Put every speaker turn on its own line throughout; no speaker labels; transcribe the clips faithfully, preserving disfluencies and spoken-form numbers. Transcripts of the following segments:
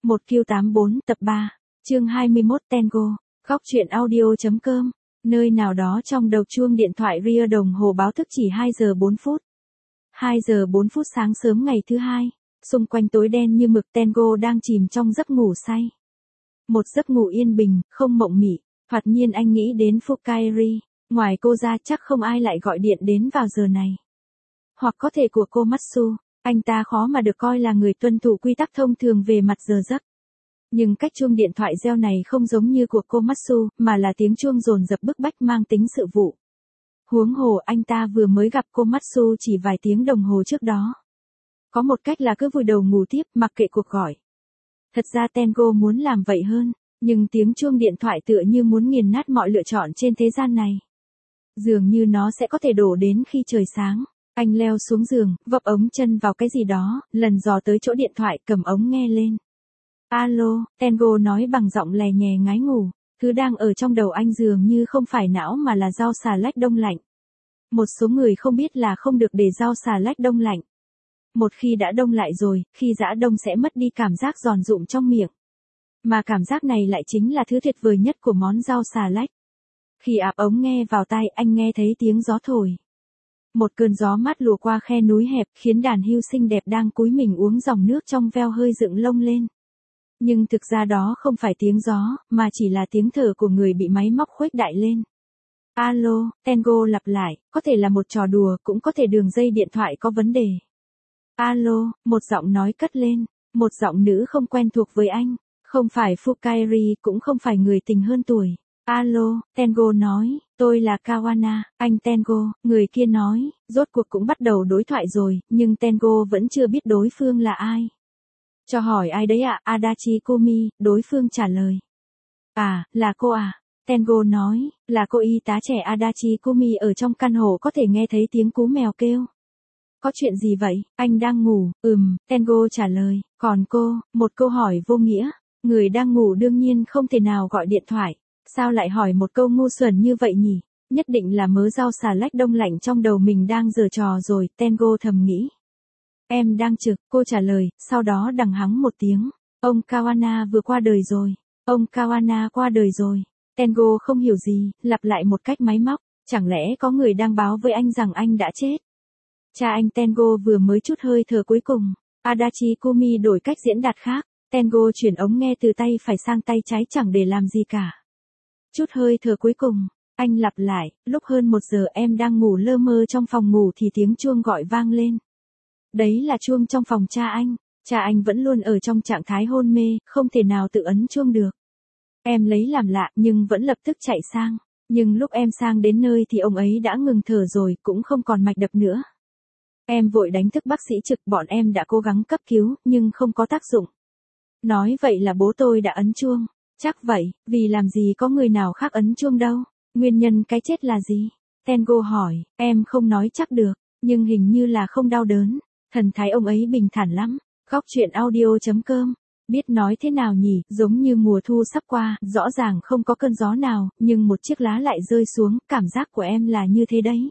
một Q tám mươi bốn tập ba, chương hai mươi mốt Tango, góc truyện audio.com, nơi nào đó trong đầu chuông điện thoại ria đồng hồ báo thức chỉ hai giờ bốn phút. hai giờ bốn phút sáng sớm ngày thứ hai, xung quanh tối đen như mực. Tango đang chìm trong giấc ngủ say. Một giấc ngủ yên bình, không mộng mị. Thoạt nhiên anh nghĩ đến Fukairi, ngoài cô ra chắc không ai lại gọi điện đến vào giờ này. Hoặc có thể của cô Matsu, anh ta khó mà được coi là người tuân thủ quy tắc thông thường về mặt giờ giấc. Nhưng cách chuông điện thoại reo này không giống như của cô Matsu, mà là tiếng chuông dồn dập bức bách mang tính sự vụ. Huống hồ anh ta vừa mới gặp cô Matsu chỉ vài tiếng đồng hồ trước đó. Có một cách là cứ vùi đầu ngủ tiếp, mặc kệ cuộc gọi. Thật ra Tango muốn làm vậy hơn, nhưng tiếng chuông điện thoại tựa như muốn nghiền nát mọi lựa chọn trên thế gian này. Dường như nó sẽ có thể đổ đến khi trời sáng. Anh leo xuống giường, vấp ống chân vào cái gì đó, lần dò tới chỗ điện thoại, cầm ống nghe lên. Alo, Tango nói bằng giọng lè nhè ngái ngủ. Thứ đang ở trong đầu anh dường như không phải não mà là rau xà lách đông lạnh. Một số người không biết là không được để rau xà lách đông lạnh. Một khi đã đông lại rồi, khi giã đông sẽ mất đi cảm giác giòn rụm trong miệng. Mà cảm giác này lại chính là thứ tuyệt vời nhất của món rau xà lách. Khi áp ống nghe vào tai, anh nghe thấy tiếng gió thổi. Một cơn gió mát lùa qua khe núi hẹp, khiến đàn hươu xinh đẹp đang cúi mình uống dòng nước trong veo hơi dựng lông lên. Nhưng thực ra đó không phải tiếng gió, mà chỉ là tiếng thở của người bị máy móc khuếch đại lên. Alo, Tango lặp lại, có thể là một trò đùa, cũng có thể đường dây điện thoại có vấn đề. Alo, một giọng nói cất lên, một giọng nữ không quen thuộc với anh, không phải Fukairi, cũng không phải người tình hơn tuổi. Alo, Tango nói, tôi là Kawana, anh Tango, người kia nói, rốt cuộc cũng bắt đầu đối thoại rồi, nhưng Tango vẫn chưa biết đối phương là ai. Cho hỏi ai đấy ạ, à? Adachi Kumi, đối phương trả lời. À, là cô à? Tango nói, là cô y tá trẻ Adachi Kumi ở trong căn hộ có thể nghe thấy tiếng cú mèo kêu. Có chuyện gì vậy, anh đang ngủ, ừm, Tango trả lời, còn cô, một câu hỏi vô nghĩa, người đang ngủ đương nhiên không thể nào gọi điện thoại, sao lại hỏi một câu ngu xuẩn như vậy nhỉ, nhất định là mớ rau xà lách đông lạnh trong đầu mình đang giở trò rồi, Tango thầm nghĩ. Em đang trực, cô trả lời, sau đó đằng hắng một tiếng, ông Kawana vừa qua đời rồi, ông Kawana qua đời rồi, Tango không hiểu gì, lặp lại một cách máy móc, chẳng lẽ có người đang báo với anh rằng anh đã chết. Cha anh Tango vừa mới chút hơi thở cuối cùng, Adachi Kumi đổi cách diễn đạt khác, Tango chuyển ống nghe từ tay phải sang tay trái chẳng để làm gì cả. Chút hơi thở cuối cùng, anh lặp lại, lúc hơn một giờ em đang ngủ lơ mơ trong phòng ngủ thì tiếng chuông gọi vang lên. Đấy là chuông trong phòng cha anh, cha anh vẫn luôn ở trong trạng thái hôn mê, không thể nào tự ấn chuông được. Em lấy làm lạ nhưng vẫn lập tức chạy sang, nhưng lúc em sang đến nơi thì ông ấy đã ngừng thở rồi, cũng không còn mạch đập nữa. Em vội đánh thức bác sĩ trực, bọn em đã cố gắng cấp cứu, nhưng không có tác dụng. Nói vậy là bố tôi đã ấn chuông. Chắc vậy, vì làm gì có người nào khác ấn chuông đâu. Nguyên nhân cái chết là gì? Tango hỏi, em không nói chắc được, nhưng hình như là không đau đớn. Thần thái ông ấy bình thản lắm. Góc truyện audio.com. Biết nói thế nào nhỉ, giống như mùa thu sắp qua, rõ ràng không có cơn gió nào, nhưng một chiếc lá lại rơi xuống, cảm giác của em là như thế đấy.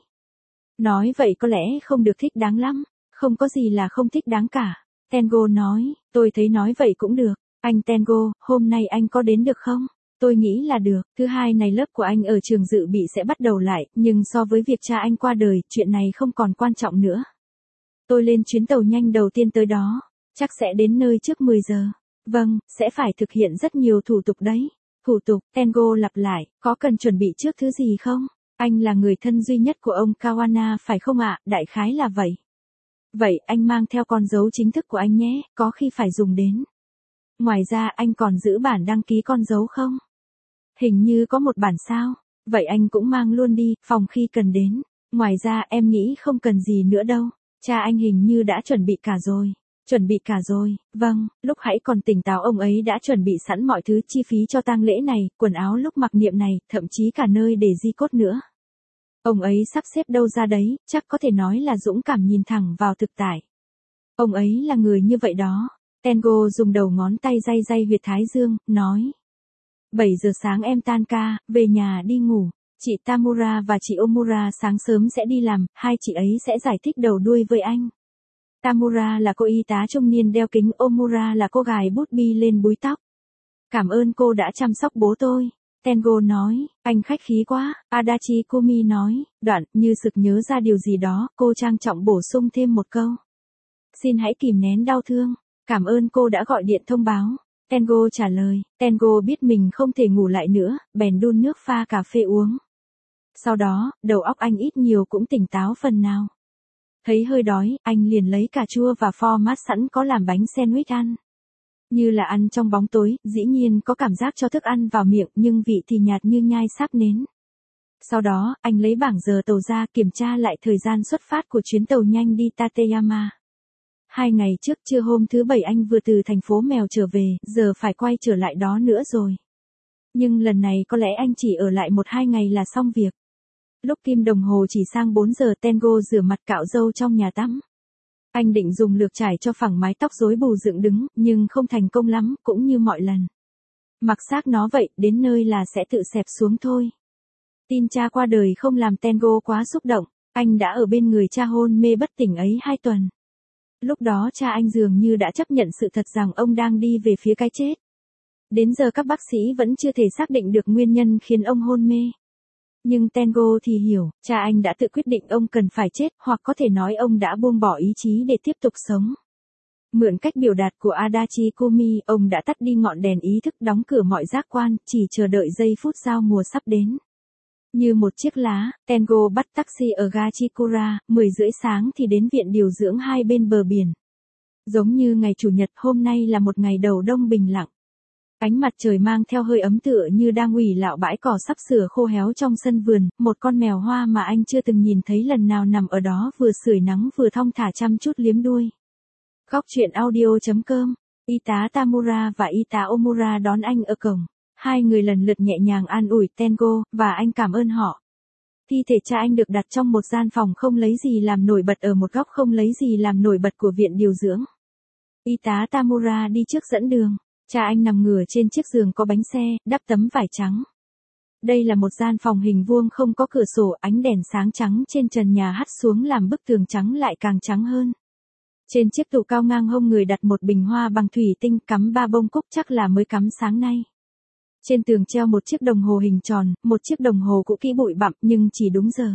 Nói vậy có lẽ không được thích đáng lắm, không có gì là không thích đáng cả. Tango nói, tôi thấy nói vậy cũng được. Anh Tango, hôm nay anh có đến được không? Tôi nghĩ là được. Thứ hai này lớp của anh ở trường dự bị sẽ bắt đầu lại, nhưng so với việc cha anh qua đời, chuyện này không còn quan trọng nữa. Tôi lên chuyến tàu nhanh đầu tiên tới đó, chắc sẽ đến nơi trước mười giờ. Vâng, sẽ phải thực hiện rất nhiều thủ tục đấy. Thủ tục, Tango lặp lại, có cần chuẩn bị trước thứ gì không? Anh là người thân duy nhất của ông Kawana phải không ạ? Đại khái là vậy. Vậy anh mang theo con dấu chính thức của anh nhé, có khi phải dùng đến. Ngoài ra anh còn giữ bản đăng ký con dấu không? Hình như có một bản sao? Vậy anh cũng mang luôn đi, phòng khi cần đến. Ngoài ra em nghĩ không cần gì nữa đâu. Cha anh hình như đã chuẩn bị cả rồi. Chuẩn bị cả rồi, vâng, lúc hãy còn tỉnh táo ông ấy đã chuẩn bị sẵn mọi thứ chi phí cho tang lễ này, quần áo lúc mặc niệm này, thậm chí cả nơi để di cốt nữa. Ông ấy sắp xếp đâu ra đấy, chắc có thể nói là dũng cảm nhìn thẳng vào thực tại. Ông ấy là người như vậy đó. Tango dùng đầu ngón tay day day huyệt thái dương, nói. bảy giờ sáng em tan ca, về nhà đi ngủ. Chị Tamura và chị Omura sáng sớm sẽ đi làm, hai chị ấy sẽ giải thích đầu đuôi với anh. Tamura là cô y tá trung niên đeo kính, Omura là cô gài bút bi lên búi tóc. Cảm ơn cô đã chăm sóc bố tôi. Tengo nói, anh khách khí quá, Adachi Kumi nói, đoạn, như sực nhớ ra điều gì đó, cô trang trọng bổ sung thêm một câu. Xin hãy kìm nén đau thương, cảm ơn cô đã gọi điện thông báo. Tengo trả lời, Tengo biết mình không thể ngủ lại nữa, bèn đun nước pha cà phê uống. Sau đó, đầu óc anh ít nhiều cũng tỉnh táo phần nào. Thấy hơi đói, anh liền lấy cà chua và format sẵn có làm bánh sandwich ăn. Như là ăn trong bóng tối, dĩ nhiên có cảm giác cho thức ăn vào miệng nhưng vị thì nhạt như nhai sáp nến. Sau đó, anh lấy bảng giờ tàu ra kiểm tra lại thời gian xuất phát của chuyến tàu nhanh đi Tateyama. Hai ngày trước trưa hôm thứ Bảy anh vừa từ thành phố Mèo trở về, giờ phải quay trở lại đó nữa rồi. Nhưng lần này có lẽ anh chỉ ở lại một hai ngày là xong việc. Lúc kim đồng hồ chỉ sang bốn giờ, Tengo rửa mặt cạo râu trong nhà tắm. Anh định dùng lược chải cho phẳng mái tóc rối bù dựng đứng, nhưng không thành công lắm, cũng như mọi lần. Mặc xác nó vậy, đến nơi là sẽ tự xẹp xuống thôi. Tin cha qua đời không làm Tengo quá xúc động, anh đã ở bên người cha hôn mê bất tỉnh ấy hai tuần. Lúc đó cha anh dường như đã chấp nhận sự thật rằng ông đang đi về phía cái chết. Đến giờ các bác sĩ vẫn chưa thể xác định được nguyên nhân khiến ông hôn mê. Nhưng Tengo thì hiểu, cha anh đã tự quyết định ông cần phải chết, hoặc có thể nói ông đã buông bỏ ý chí để tiếp tục sống. Mượn cách biểu đạt của Adachi Kumi, ông đã tắt đi ngọn đèn ý thức, đóng cửa mọi giác quan, chỉ chờ đợi giây phút giao mùa sắp đến. Như một chiếc lá, Tengo bắt taxi ở ga Chikura, mười rưỡi sáng thì đến viện điều dưỡng hai bên bờ biển. Giống như ngày Chủ nhật, hôm nay là một ngày đầu đông bình lặng. Ánh mặt trời mang theo hơi ấm tựa như đang ủy lạo bãi cỏ sắp sửa khô héo trong sân vườn, một con mèo hoa mà anh chưa từng nhìn thấy lần nào nằm ở đó vừa sưởi nắng vừa thong thả chăm chút liếm đuôi. Góc truyện audio chấm com, y tá Tamura và y tá Omura đón anh ở cổng. Hai người lần lượt nhẹ nhàng an ủi Tengo, và anh cảm ơn họ. Thi thể cha anh được đặt trong một gian phòng không lấy gì làm nổi bật ở một góc không lấy gì làm nổi bật của viện điều dưỡng. Y tá Tamura đi trước dẫn đường. Cha anh nằm ngửa trên chiếc giường có bánh xe, đắp tấm vải trắng. Đây là một gian phòng hình vuông không có cửa sổ, ánh đèn sáng trắng trên trần nhà hắt xuống làm bức tường trắng lại càng trắng hơn. Trên chiếc tủ cao ngang hông người đặt một bình hoa bằng thủy tinh, cắm ba bông cúc chắc là mới cắm sáng nay. Trên tường treo một chiếc đồng hồ hình tròn, một chiếc đồng hồ cũ kỹ bụi bặm nhưng chỉ đúng giờ.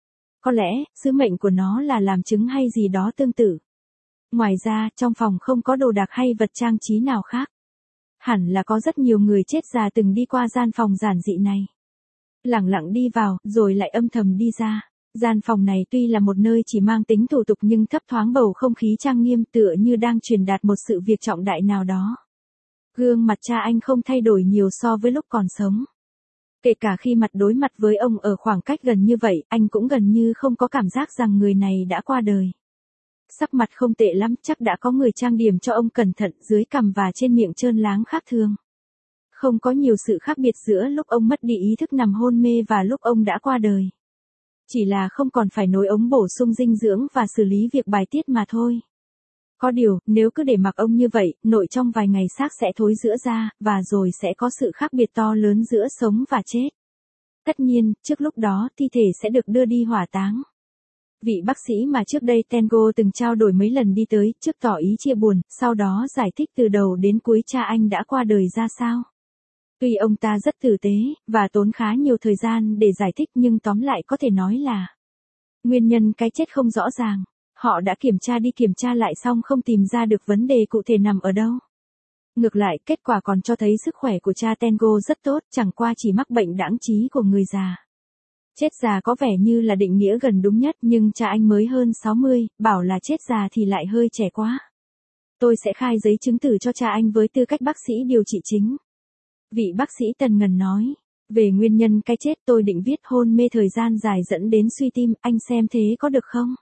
Có lẽ, sứ mệnh của nó là làm chứng hay gì đó tương tự. Ngoài ra, trong phòng không có đồ đạc hay vật trang trí nào khác. Hẳn là có rất nhiều người chết già từng đi qua gian phòng giản dị này. Lẳng lặng đi vào, rồi lại âm thầm đi ra. Gian phòng này tuy là một nơi chỉ mang tính thủ tục nhưng thấp thoáng bầu không khí trang nghiêm, tựa như đang truyền đạt một sự việc trọng đại nào đó. Gương mặt cha anh không thay đổi nhiều so với lúc còn sống. Kể cả khi mặt đối mặt với ông ở khoảng cách gần như vậy, anh cũng gần như không có cảm giác rằng người này đã qua đời. Sắc mặt không tệ lắm, chắc đã có người trang điểm cho ông cẩn thận, dưới cằm và trên miệng trơn láng khác thường. Không có nhiều sự khác biệt giữa lúc ông mất đi ý thức nằm hôn mê và lúc ông đã qua đời. Chỉ là không còn phải nối ống bổ sung dinh dưỡng và xử lý việc bài tiết mà thôi. Có điều, nếu cứ để mặc ông như vậy, nội trong vài ngày xác sẽ thối rữa ra, và rồi sẽ có sự khác biệt to lớn giữa sống và chết. Tất nhiên, trước lúc đó, thi thể sẽ được đưa đi hỏa táng. Vị bác sĩ mà trước đây Tengo từng trao đổi mấy lần đi tới, trước tỏ ý chia buồn, sau đó giải thích từ đầu đến cuối cha anh đã qua đời ra sao. Tuy ông ta rất tử tế, và tốn khá nhiều thời gian để giải thích nhưng tóm lại có thể nói là nguyên nhân cái chết không rõ ràng. Họ đã kiểm tra đi kiểm tra lại xong không tìm ra được vấn đề cụ thể nằm ở đâu. Ngược lại, kết quả còn cho thấy sức khỏe của cha Tengo rất tốt, chẳng qua chỉ mắc bệnh đãng trí của người già. Chết già có vẻ như là định nghĩa gần đúng nhất, nhưng cha anh mới hơn sáu mươi, bảo là chết già thì lại hơi trẻ quá. Tôi sẽ khai giấy chứng tử cho cha anh với tư cách bác sĩ điều trị chính. Vị bác sĩ tần ngần nói. Về nguyên nhân cái chết tôi định viết hôn mê thời gian dài dẫn đến suy tim, anh xem thế có được không?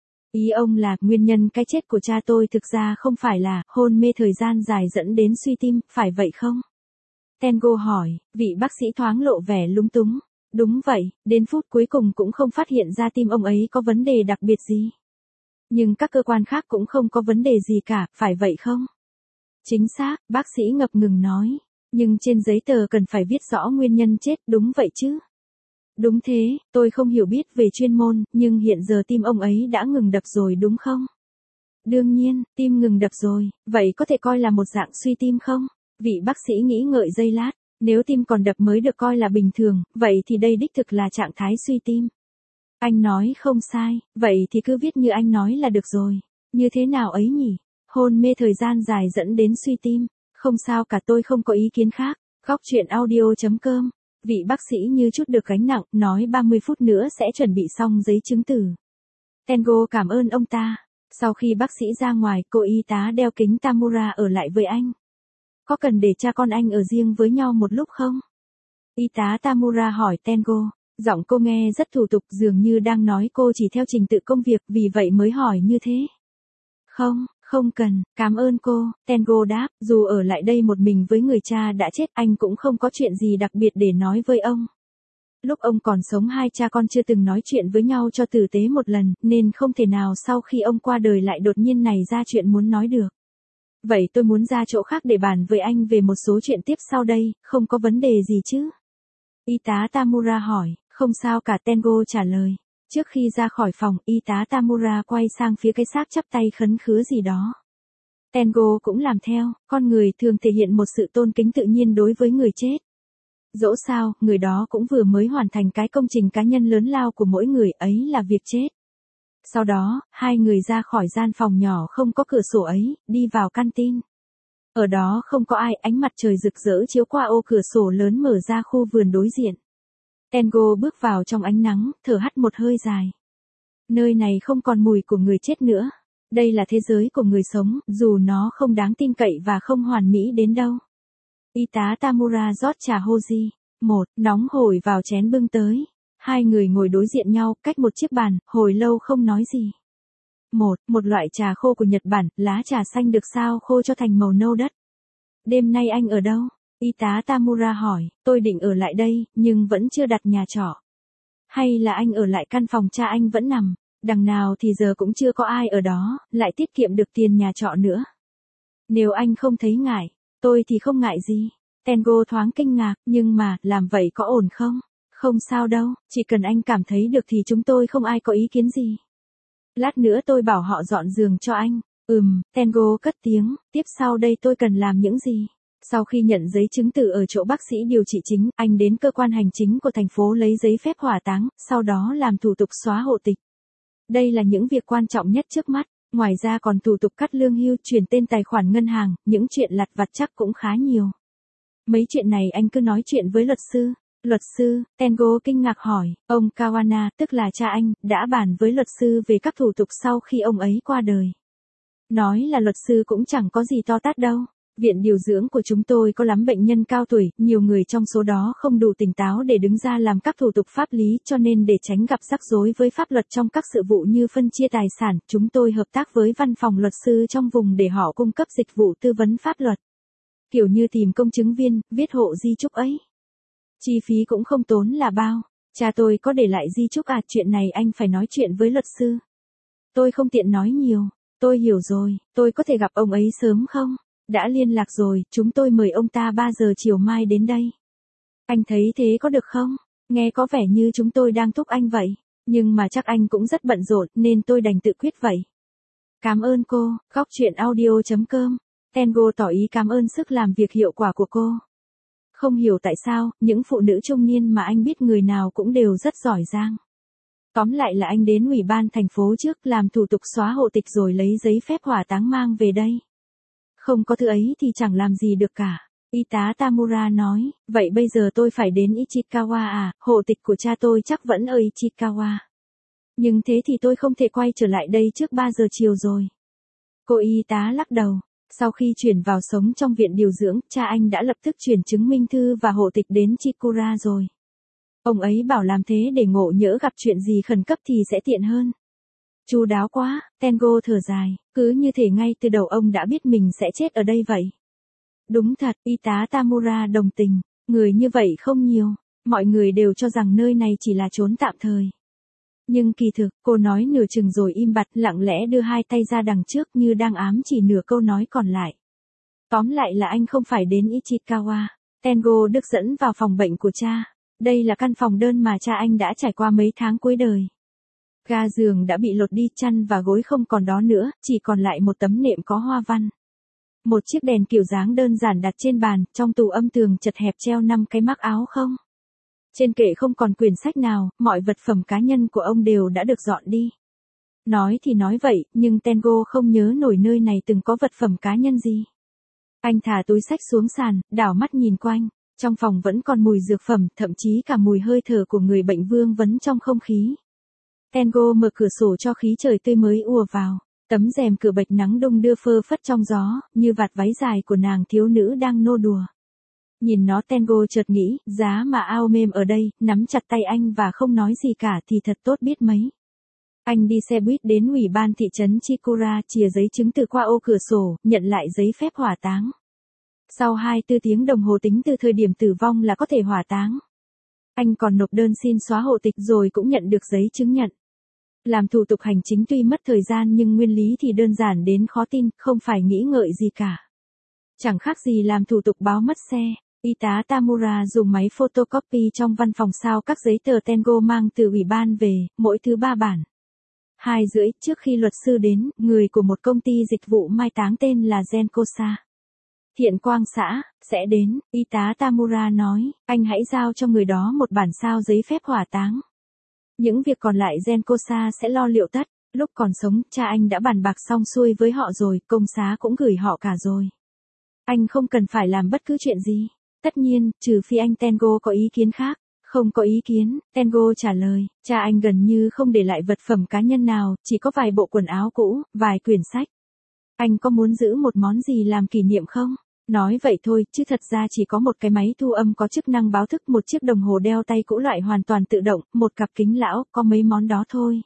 Ý ông là, nguyên nhân cái chết của cha tôi thực ra không phải là hôn mê thời gian dài dẫn đến suy tim, phải vậy không? Tengo hỏi, vị bác sĩ thoáng lộ vẻ lúng túng. Đúng vậy, đến phút cuối cùng cũng không phát hiện ra tim ông ấy có vấn đề đặc biệt gì. Nhưng các cơ quan khác cũng không có vấn đề gì cả, phải vậy không? Chính xác, bác sĩ ngập ngừng nói. Nhưng trên giấy tờ cần phải viết rõ nguyên nhân chết, đúng vậy chứ? Đúng thế, tôi không hiểu biết về chuyên môn, nhưng hiện giờ tim ông ấy đã ngừng đập rồi đúng không? Đương nhiên, tim ngừng đập rồi, vậy có thể coi là một dạng suy tim không? Vị bác sĩ nghĩ ngợi giây lát, nếu tim còn đập mới được coi là bình thường, vậy thì đây đích thực là trạng thái suy tim. Anh nói không sai, vậy thì cứ viết như anh nói là được rồi. Như thế nào ấy nhỉ? Hôn mê thời gian dài dẫn đến suy tim. Không sao cả, tôi không có ý kiến khác. Góc chuyện audio.com. Vị bác sĩ như chút được gánh nặng, nói ba mươi phút nữa sẽ chuẩn bị xong giấy chứng tử. Tengo cảm ơn ông ta. Sau khi bác sĩ ra ngoài, cô y tá đeo kính Tamura ở lại với anh. Có cần để cha con anh ở riêng với nhau một lúc không? Y tá Tamura hỏi Tengo. Giọng cô nghe rất thủ tục, dường như đang nói cô chỉ theo trình tự công việc, vì vậy mới hỏi như thế. Không, không cần, cảm ơn cô, Tengo đáp, dù ở lại đây một mình với người cha đã chết, anh cũng không có chuyện gì đặc biệt để nói với ông. Lúc ông còn sống hai cha con chưa từng nói chuyện với nhau cho tử tế một lần, nên không thể nào sau khi ông qua đời lại đột nhiên này ra chuyện muốn nói được. Vậy tôi muốn ra chỗ khác để bàn với anh về một số chuyện tiếp sau đây, không có vấn đề gì chứ? Y tá Tamura hỏi, không sao cả, Tengo trả lời. Trước khi ra khỏi phòng, y tá Tamura quay sang phía cái xác chắp tay khấn khứa gì đó. Tengo cũng làm theo, con người thường thể hiện một sự tôn kính tự nhiên đối với người chết. Dẫu sao, người đó cũng vừa mới hoàn thành cái công trình cá nhân lớn lao của mỗi người, ấy là việc chết. Sau đó, hai người ra khỏi gian phòng nhỏ không có cửa sổ ấy, đi vào canteen. Ở đó không có ai, ánh mặt trời rực rỡ chiếu qua ô cửa sổ lớn mở ra khu vườn đối diện. Tengo bước vào trong ánh nắng, thở hắt một hơi dài. Nơi này không còn mùi của người chết nữa. Đây là thế giới của người sống, dù nó không đáng tin cậy và không hoàn mỹ đến đâu. Y tá Tamura rót trà Hoji. Một, nóng hổi vào chén bưng tới. Hai người ngồi đối diện nhau, cách một chiếc bàn, hồi lâu không nói gì. Một, một loại trà khô của Nhật Bản, lá trà xanh được sao khô cho thành màu nâu đất. Đêm nay anh ở đâu? Y tá Tamura hỏi, tôi định ở lại đây, nhưng vẫn chưa đặt nhà trọ. Hay là anh ở lại căn phòng cha anh vẫn nằm, đằng nào thì giờ cũng chưa có ai ở đó, lại tiết kiệm được tiền nhà trọ nữa. Nếu anh không thấy ngại, tôi thì không ngại gì. Tengo thoáng kinh ngạc, nhưng mà, làm vậy có ổn không? Không sao đâu, chỉ cần anh cảm thấy được thì chúng tôi không ai có ý kiến gì. Lát nữa tôi bảo họ dọn giường cho anh. Ừm, Tengo cất tiếng, tiếp sau đây tôi cần làm những gì? Sau khi nhận giấy chứng tử ở chỗ bác sĩ điều trị chính, anh đến cơ quan hành chính của thành phố lấy giấy phép hỏa táng, sau đó làm thủ tục xóa hộ tịch. Đây là những việc quan trọng nhất trước mắt, ngoài ra còn thủ tục cắt lương hưu, chuyển tên tài khoản ngân hàng, những chuyện lặt vặt chắc cũng khá nhiều. Mấy chuyện này anh cứ nói chuyện với luật sư. Luật sư, Tengo kinh ngạc hỏi, ông Kawana, tức là cha anh, đã bàn với luật sư về các thủ tục sau khi ông ấy qua đời. Nói là luật sư cũng chẳng có gì to tát đâu. Viện điều dưỡng của chúng tôi có lắm bệnh nhân cao tuổi, nhiều người trong số đó không đủ tỉnh táo để đứng ra làm các thủ tục pháp lý, cho nên để tránh gặp rắc rối với pháp luật trong các sự vụ như phân chia tài sản, chúng tôi hợp tác với văn phòng luật sư trong vùng để họ cung cấp dịch vụ tư vấn pháp luật. Kiểu như tìm công chứng viên, viết hộ di chúc ấy. Chi phí cũng không tốn là bao. Cha tôi có để lại di chúc à, chuyện này anh phải nói chuyện với luật sư. Tôi không tiện nói nhiều. Tôi hiểu rồi, tôi có thể gặp ông ấy sớm không? Đã liên lạc rồi, chúng tôi mời ông ta ba giờ chiều mai đến đây. Anh thấy thế có được không? Nghe có vẻ như chúng tôi đang thúc anh vậy. Nhưng mà chắc anh cũng rất bận rộn nên tôi đành tự quyết vậy. Cảm ơn cô, góc chuyện audio.com. Tengo tỏ ý cảm ơn sức làm việc hiệu quả của cô. Không hiểu tại sao, những phụ nữ trung niên mà anh biết người nào cũng đều rất giỏi giang. Tóm lại là anh đến ủy ban thành phố trước làm thủ tục xóa hộ tịch rồi lấy giấy phép hỏa táng mang về đây. Không có thứ ấy thì chẳng làm gì được cả. Y tá Tamura nói, vậy bây giờ tôi phải đến Ichikawa à, hộ tịch của cha tôi chắc vẫn ở Ichikawa. Nhưng thế thì tôi không thể quay trở lại đây trước ba giờ chiều rồi. Cô y tá lắc đầu. Sau khi chuyển vào sống trong viện điều dưỡng, cha anh đã lập tức chuyển chứng minh thư và hộ tịch đến Chikura rồi. Ông ấy bảo làm thế để ngộ nhỡ gặp chuyện gì khẩn cấp thì sẽ tiện hơn. Chu đáo quá, Tengo thở dài, cứ như thể ngay từ đầu ông đã biết mình sẽ chết ở đây vậy. Đúng thật, y tá Tamura đồng tình, người như vậy không nhiều, mọi người đều cho rằng nơi này chỉ là chốn tạm thời. Nhưng kỳ thực, cô nói nửa chừng rồi im bặt, lặng lẽ đưa hai tay ra đằng trước như đang ám chỉ nửa câu nói còn lại. Tóm lại là anh không phải đến Ichikawa. Tengo được dẫn vào phòng bệnh của cha. Đây là căn phòng đơn mà cha anh đã trải qua mấy tháng cuối đời. Ga giường đã bị lột đi, chăn và gối không còn đó nữa, chỉ còn lại một tấm nệm có hoa văn. Một chiếc đèn kiểu dáng đơn giản đặt trên bàn, trong tủ âm tường chật hẹp treo năm cái mác áo không. Trên kệ không còn quyển sách nào, mọi vật phẩm cá nhân của ông đều đã được dọn đi. Nói thì nói vậy, nhưng Tengo không nhớ nổi nơi này từng có vật phẩm cá nhân gì. Anh thả túi sách xuống sàn, đảo mắt nhìn quanh. Trong phòng vẫn còn mùi dược phẩm, thậm chí cả mùi hơi thở của người bệnh vương vấn trong không khí. Tengo mở cửa sổ cho khí trời tươi mới ùa vào. Tấm rèm cửa bạch nắng đông đưa phơ phất trong gió, như vạt váy dài của nàng thiếu nữ đang nô đùa. Nhìn nó Tengo chợt nghĩ, giá mà ao mềm ở đây, nắm chặt tay anh và không nói gì cả thì thật tốt biết mấy. Anh đi xe buýt đến ủy ban thị trấn Chikura, chìa giấy chứng từ qua ô cửa sổ, nhận lại giấy phép hỏa táng. Sau hai mươi tư tiếng đồng hồ tính từ thời điểm tử vong là có thể hỏa táng. Anh còn nộp đơn xin xóa hộ tịch rồi cũng nhận được giấy chứng nhận. Làm thủ tục hành chính tuy mất thời gian nhưng nguyên lý thì đơn giản đến khó tin, không phải nghĩ ngợi gì cả. Chẳng khác gì làm thủ tục báo mất xe. Y tá Tamura dùng máy photocopy trong văn phòng sao các giấy tờ Tengo mang từ ủy ban về, mỗi thứ ba bản. Hai rưỡi, trước khi luật sư đến, người của một công ty dịch vụ mai táng tên là Genkosa. Thiện Quang xã, sẽ đến, y tá Tamura nói, anh hãy giao cho người đó một bản sao giấy phép hỏa táng. Những việc còn lại Genkosa sẽ lo liệu tất, lúc còn sống, cha anh đã bàn bạc xong xuôi với họ rồi, công xá cũng gửi họ cả rồi. Anh không cần phải làm bất cứ chuyện gì. Tất nhiên, trừ phi anh Tengo có ý kiến khác. Không có ý kiến, Tengo trả lời, cha anh gần như không để lại vật phẩm cá nhân nào, chỉ có vài bộ quần áo cũ, vài quyển sách. Anh có muốn giữ một món gì làm kỷ niệm không? Nói vậy thôi, chứ thật ra chỉ có một cái máy thu âm có chức năng báo thức, một chiếc đồng hồ đeo tay cũ loại hoàn toàn tự động, một cặp kính lão, có mấy món đó thôi.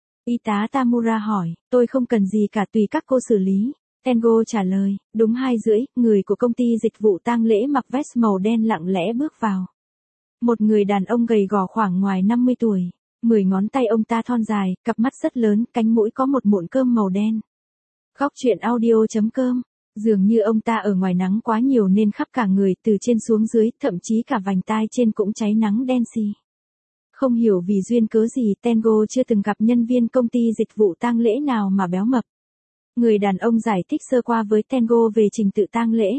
Y tá Tamura hỏi, tôi không cần gì cả, tùy các cô xử lý. Tengo trả lời, đúng hai rưỡi, người của công ty dịch vụ tang lễ mặc vest màu đen lặng lẽ bước vào. Một người đàn ông gầy gò khoảng ngoài năm mươi tuổi, mười ngón tay ông ta thon dài, cặp mắt rất lớn, cánh mũi có một mụn cơm màu đen. Góc truyện audio chấm com. Dường như ông ta ở ngoài nắng quá nhiều nên khắp cả người, từ trên xuống dưới, thậm chí cả vành tai trên cũng cháy nắng đen xì. Không hiểu vì duyên cớ gì, Tengo chưa từng gặp nhân viên công ty dịch vụ tang lễ nào mà béo mập. Người đàn ông giải thích sơ qua với Tengo về trình tự tang lễ.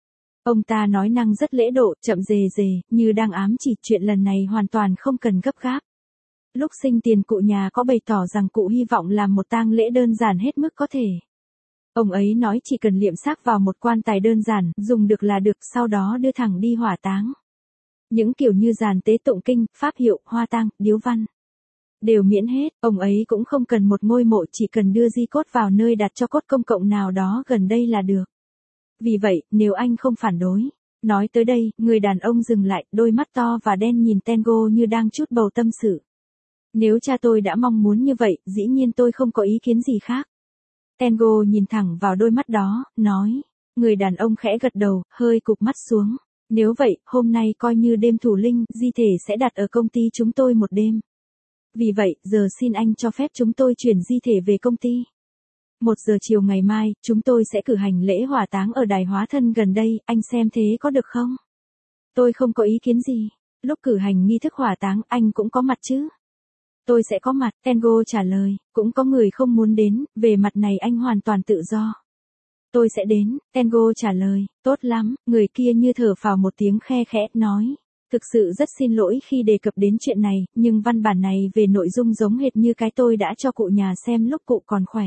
Ông ta nói năng rất lễ độ, chậm rề rề, như đang ám chỉ chuyện lần này hoàn toàn không cần gấp gáp. Lúc sinh tiền cụ nhà có bày tỏ rằng cụ hy vọng làm một tang lễ đơn giản hết mức có thể. Ông ấy nói chỉ cần liệm xác vào một quan tài đơn giản, dùng được là được, sau đó đưa thẳng đi hỏa táng. Những kiểu như giàn tế tụng kinh, pháp hiệu, hoa tang, điếu văn. Đều miễn hết, ông ấy cũng không cần một ngôi mộ, chỉ cần đưa di cốt vào nơi đặt cho cốt công cộng nào đó gần đây là được. Vì vậy, nếu anh không phản đối. Nói tới đây, người đàn ông dừng lại, đôi mắt to và đen nhìn Tengo như đang chút bầu tâm sự. Nếu cha tôi đã mong muốn như vậy, dĩ nhiên tôi không có ý kiến gì khác. Tengo nhìn thẳng vào đôi mắt đó, nói. Người đàn ông khẽ gật đầu, hơi cụp mắt xuống. Nếu vậy, hôm nay coi như đêm thủ linh, di thể sẽ đặt ở công ty chúng tôi một đêm. Vì vậy, giờ xin anh cho phép chúng tôi chuyển di thể về công ty. Một giờ chiều ngày mai, chúng tôi sẽ cử hành lễ hỏa táng ở đài hóa thân gần đây, anh xem thế có được không? Tôi không có ý kiến gì. Lúc cử hành nghi thức hỏa táng, anh cũng có mặt chứ? Tôi sẽ có mặt, Tengo trả lời, cũng có người không muốn đến, về mặt này anh hoàn toàn tự do. Tôi sẽ đến, Tengo trả lời, tốt lắm, người kia như thở phào một tiếng khe khẽ, nói. Thực sự rất xin lỗi khi đề cập đến chuyện này, nhưng văn bản này về nội dung giống hệt như cái tôi đã cho cụ nhà xem lúc cụ còn khỏe.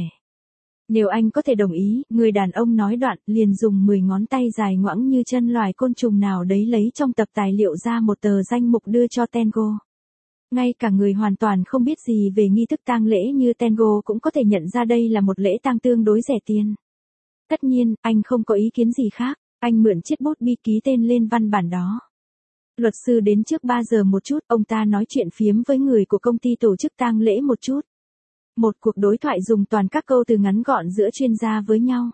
Nếu anh có thể đồng ý, người đàn ông nói đoạn, liền dùng mười ngón tay dài ngoãng như chân loài côn trùng nào đấy lấy trong tập tài liệu ra một tờ danh mục đưa cho Tengo. Ngay cả người hoàn toàn không biết gì về nghi thức tang lễ như Tengo cũng có thể nhận ra đây là một lễ tang tương đối rẻ tiền. Tất nhiên, anh không có ý kiến gì khác, anh mượn chiếc bút bi ký tên lên văn bản đó. Luật sư đến trước ba giờ một chút, ông ta nói chuyện phiếm với người của công ty tổ chức tang lễ một chút. Một cuộc đối thoại dùng toàn các câu từ ngắn gọn giữa chuyên gia với nhau.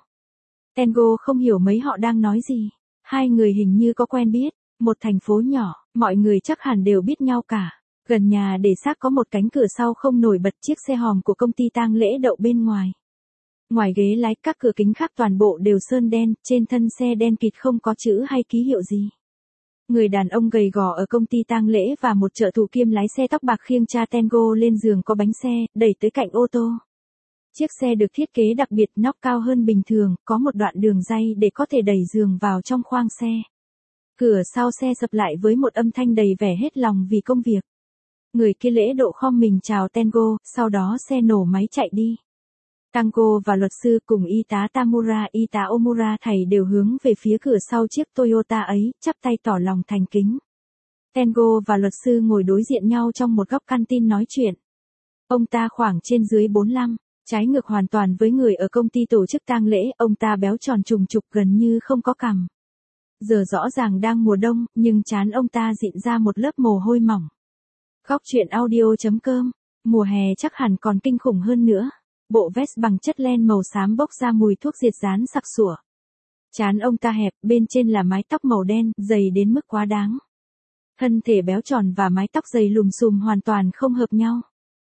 Tengo không hiểu mấy họ đang nói gì. Hai người hình như có quen biết. Một thành phố nhỏ, mọi người chắc hẳn đều biết nhau cả. Gần nhà để xác có một cánh cửa sau không nổi bật, chiếc xe hòm của công ty tang lễ đậu bên ngoài. Ngoài ghế lái, các cửa kính khác toàn bộ đều sơn đen, trên thân xe đen kịt không có chữ hay ký hiệu gì. Người đàn ông gầy gò ở công ty tang lễ và một trợ thủ kiêm lái xe tóc bạc khiêng cha Tango lên giường có bánh xe, đẩy tới cạnh ô tô. Chiếc xe được thiết kế đặc biệt, nóc cao hơn bình thường, có một đoạn đường ray để có thể đẩy giường vào trong khoang xe. Cửa sau xe sập lại với một âm thanh đầy vẻ hết lòng vì công việc. Người kia lễ độ khom mình chào Tango, sau đó xe nổ máy chạy đi. Tango và luật sư cùng y tá Tamura, y tá Omura thầy đều hướng về phía cửa sau chiếc Toyota ấy, chắp tay tỏ lòng thành kính. Tango và luật sư ngồi đối diện nhau trong một góc canteen nói chuyện. Ông ta khoảng trên dưới bốn mươi lăm, trái ngược hoàn toàn với người ở công ty tổ chức tang lễ, ông ta béo tròn trùng trục gần như không có cằm. Giờ rõ ràng đang mùa đông, nhưng trán ông ta dịn ra một lớp mồ hôi mỏng. Góc chuyện audio.com, mùa hè chắc hẳn còn kinh khủng hơn nữa. Bộ vest bằng chất len màu xám bốc ra mùi thuốc diệt dán sặc sủa. Trán ông ta hẹp, bên trên là mái tóc màu đen, dày đến mức quá đáng. Thân thể béo tròn và mái tóc dày lùm xùm hoàn toàn không hợp nhau.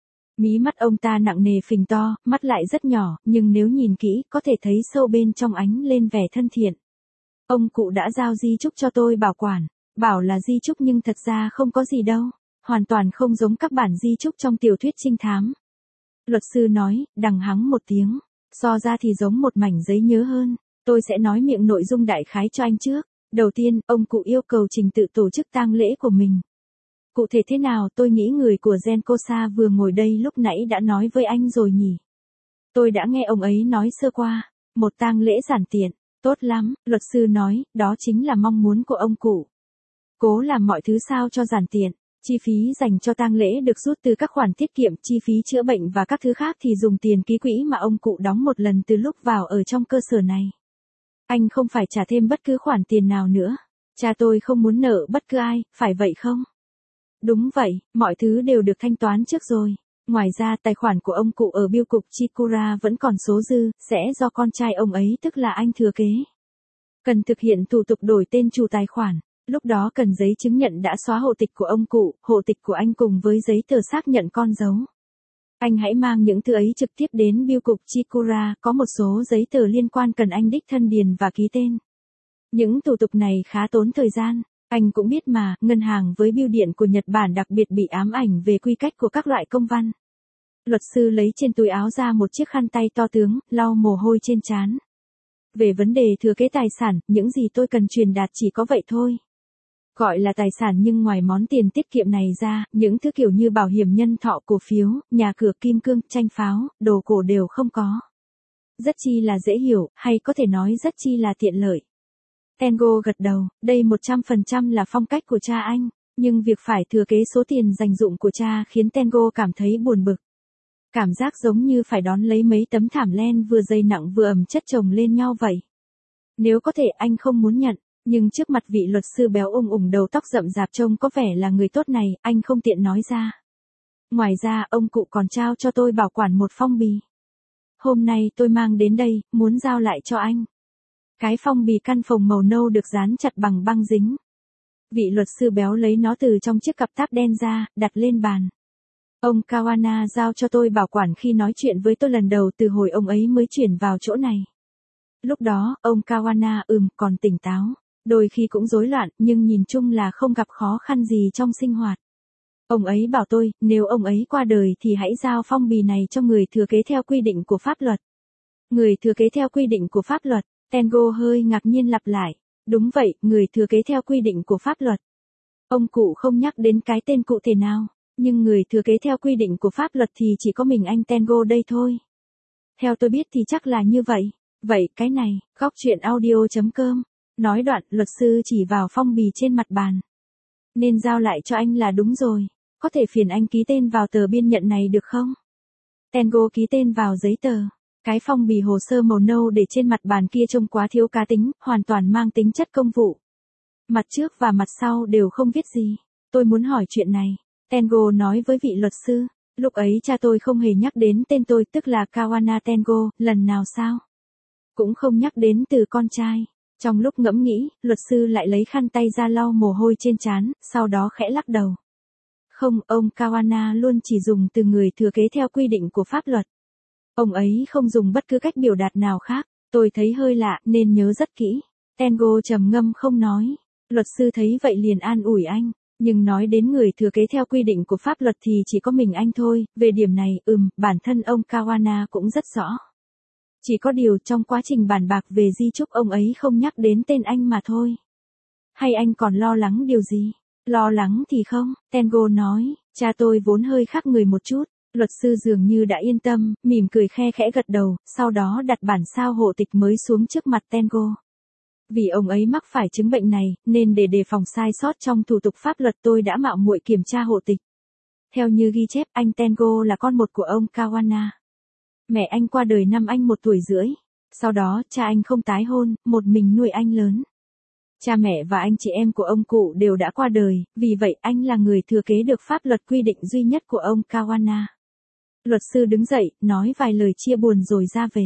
Mí mắt ông ta nặng nề phình to, mắt lại rất nhỏ, nhưng nếu nhìn kỹ, có thể thấy sâu bên trong ánh lên vẻ thân thiện. Ông cụ đã giao di chúc cho tôi bảo quản, bảo là di chúc nhưng thật ra không có gì đâu, hoàn toàn không giống các bản di chúc trong tiểu thuyết trinh thám. Luật sư nói, đằng hắng một tiếng, so ra thì giống một mảnh giấy nhớ hơn, tôi sẽ nói miệng nội dung đại khái cho anh trước. Đầu tiên, ông cụ yêu cầu trình tự tổ chức tang lễ của mình. Cụ thể thế nào tôi nghĩ người của Gencosa vừa ngồi đây lúc nãy đã nói với anh rồi nhỉ. Tôi đã nghe ông ấy nói sơ qua, một tang lễ giản tiện, tốt lắm, luật sư nói, đó chính là mong muốn của ông cụ. Cố làm mọi thứ sao cho giản tiện. Chi phí dành cho tang lễ được rút từ các khoản tiết kiệm, chi phí chữa bệnh và các thứ khác thì dùng tiền ký quỹ mà ông cụ đóng một lần từ lúc vào ở trong cơ sở này. Anh không phải trả thêm bất cứ khoản tiền nào nữa. Cha tôi không muốn nợ bất cứ ai, phải vậy không? Đúng vậy, mọi thứ đều được thanh toán trước rồi. Ngoài ra tài khoản của ông cụ ở bưu cục Chikura vẫn còn số dư, sẽ do con trai ông ấy tức là anh thừa kế. Cần thực hiện thủ tục đổi tên chủ tài khoản. Lúc đó cần giấy chứng nhận đã xóa hộ tịch của ông cụ, hộ tịch của anh cùng với giấy tờ xác nhận con dấu. Anh hãy mang những thứ ấy trực tiếp đến bưu cục Chikura, có một số giấy tờ liên quan cần anh đích thân điền và ký tên. Những thủ tục này khá tốn thời gian. Anh cũng biết mà, ngân hàng với bưu điện của Nhật Bản đặc biệt bị ám ảnh về quy cách của các loại công văn. Luật sư lấy trên túi áo ra một chiếc khăn tay to tướng, lau mồ hôi trên trán. Về vấn đề thừa kế tài sản, những gì tôi cần truyền đạt chỉ có vậy thôi. Gọi là tài sản nhưng ngoài món tiền tiết kiệm này ra, những thứ kiểu như bảo hiểm nhân thọ, cổ phiếu, nhà cửa, kim cương, tranh pháo, đồ cổ đều không có. Rất chi là dễ hiểu, hay có thể nói rất chi là tiện lợi. Tango gật đầu, đây một trăm phần trăm là phong cách của cha anh, nhưng việc phải thừa kế số tiền dành dụm của cha khiến Tango cảm thấy buồn bực. Cảm giác giống như phải đón lấy mấy tấm thảm len vừa dày nặng vừa ẩm chất chồng lên nhau vậy. Nếu có thể anh không muốn nhận, nhưng trước mặt vị luật sư béo ung ủng đầu tóc rậm rạp trông có vẻ là người tốt này, anh không tiện nói ra. Ngoài ra, ông cụ còn trao cho tôi bảo quản một phong bì. Hôm nay tôi mang đến đây, muốn giao lại cho anh. Cái phong bì căn phòng màu nâu được dán chặt bằng băng dính. Vị luật sư béo lấy nó từ trong chiếc cặp táp đen ra, đặt lên bàn. Ông Kawana giao cho tôi bảo quản khi nói chuyện với tôi lần đầu từ hồi ông ấy mới chuyển vào chỗ này. Lúc đó, ông Kawana ừm còn tỉnh táo, đôi khi cũng rối loạn, nhưng nhìn chung là không gặp khó khăn gì trong sinh hoạt. Ông ấy bảo tôi, nếu ông ấy qua đời thì hãy giao phong bì này cho người thừa kế theo quy định của pháp luật. Người thừa kế theo quy định của pháp luật, Tango hơi ngạc nhiên lặp lại. Đúng vậy, người thừa kế theo quy định của pháp luật. Ông cụ không nhắc đến cái tên cụ thể nào, nhưng người thừa kế theo quy định của pháp luật thì chỉ có mình anh Tango đây thôi. Theo tôi biết thì chắc là như vậy. Vậy cái này, góc chuyện audio.com. Nói đoạn, luật sư chỉ vào phong bì trên mặt bàn. Nên giao lại cho anh là đúng rồi. Có thể phiền anh ký tên vào tờ biên nhận này được không? Tango ký tên vào giấy tờ. Cái phong bì hồ sơ màu nâu để trên mặt bàn kia trông quá thiếu cá tính, hoàn toàn mang tính chất công vụ. Mặt trước và mặt sau đều không viết gì. Tôi muốn hỏi chuyện này. Tango nói với vị luật sư. Lúc ấy cha tôi không hề nhắc đến tên tôi, tức là Kawana Tango, lần nào sao? Cũng không nhắc đến từ con trai. Trong lúc ngẫm nghĩ, luật sư lại lấy khăn tay ra lau mồ hôi trên trán, sau đó khẽ lắc đầu. Không, ông Kawana luôn chỉ dùng từ người thừa kế theo quy định của pháp luật. Ông ấy không dùng bất cứ cách biểu đạt nào khác. Tôi thấy hơi lạ nên nhớ rất kỹ. Tango trầm ngâm không nói. Luật sư thấy vậy liền an ủi anh, nhưng nói đến người thừa kế theo quy định của pháp luật thì chỉ có mình anh thôi, về điểm này, ừm, bản thân ông Kawana cũng rất rõ. Chỉ có điều trong quá trình bàn bạc về di chúc ông ấy không nhắc đến tên anh mà thôi. Hay anh còn lo lắng điều gì? Lo lắng thì không, Tengo nói, cha tôi vốn hơi khác người một chút. Luật sư dường như đã yên tâm, mỉm cười khe khẽ gật đầu, sau đó đặt bản sao hộ tịch mới xuống trước mặt Tengo. Vì ông ấy mắc phải chứng bệnh này, nên để đề phòng sai sót trong thủ tục pháp luật tôi đã mạo muội kiểm tra hộ tịch. Theo như ghi chép, anh Tengo là con một của ông Kawana. Mẹ anh qua đời năm anh một tuổi rưỡi. Sau đó, cha anh không tái hôn, một mình nuôi anh lớn. Cha mẹ và anh chị em của ông cụ đều đã qua đời, vì vậy anh là người thừa kế được pháp luật quy định duy nhất của ông Kawana. Luật sư đứng dậy, nói vài lời chia buồn rồi ra về.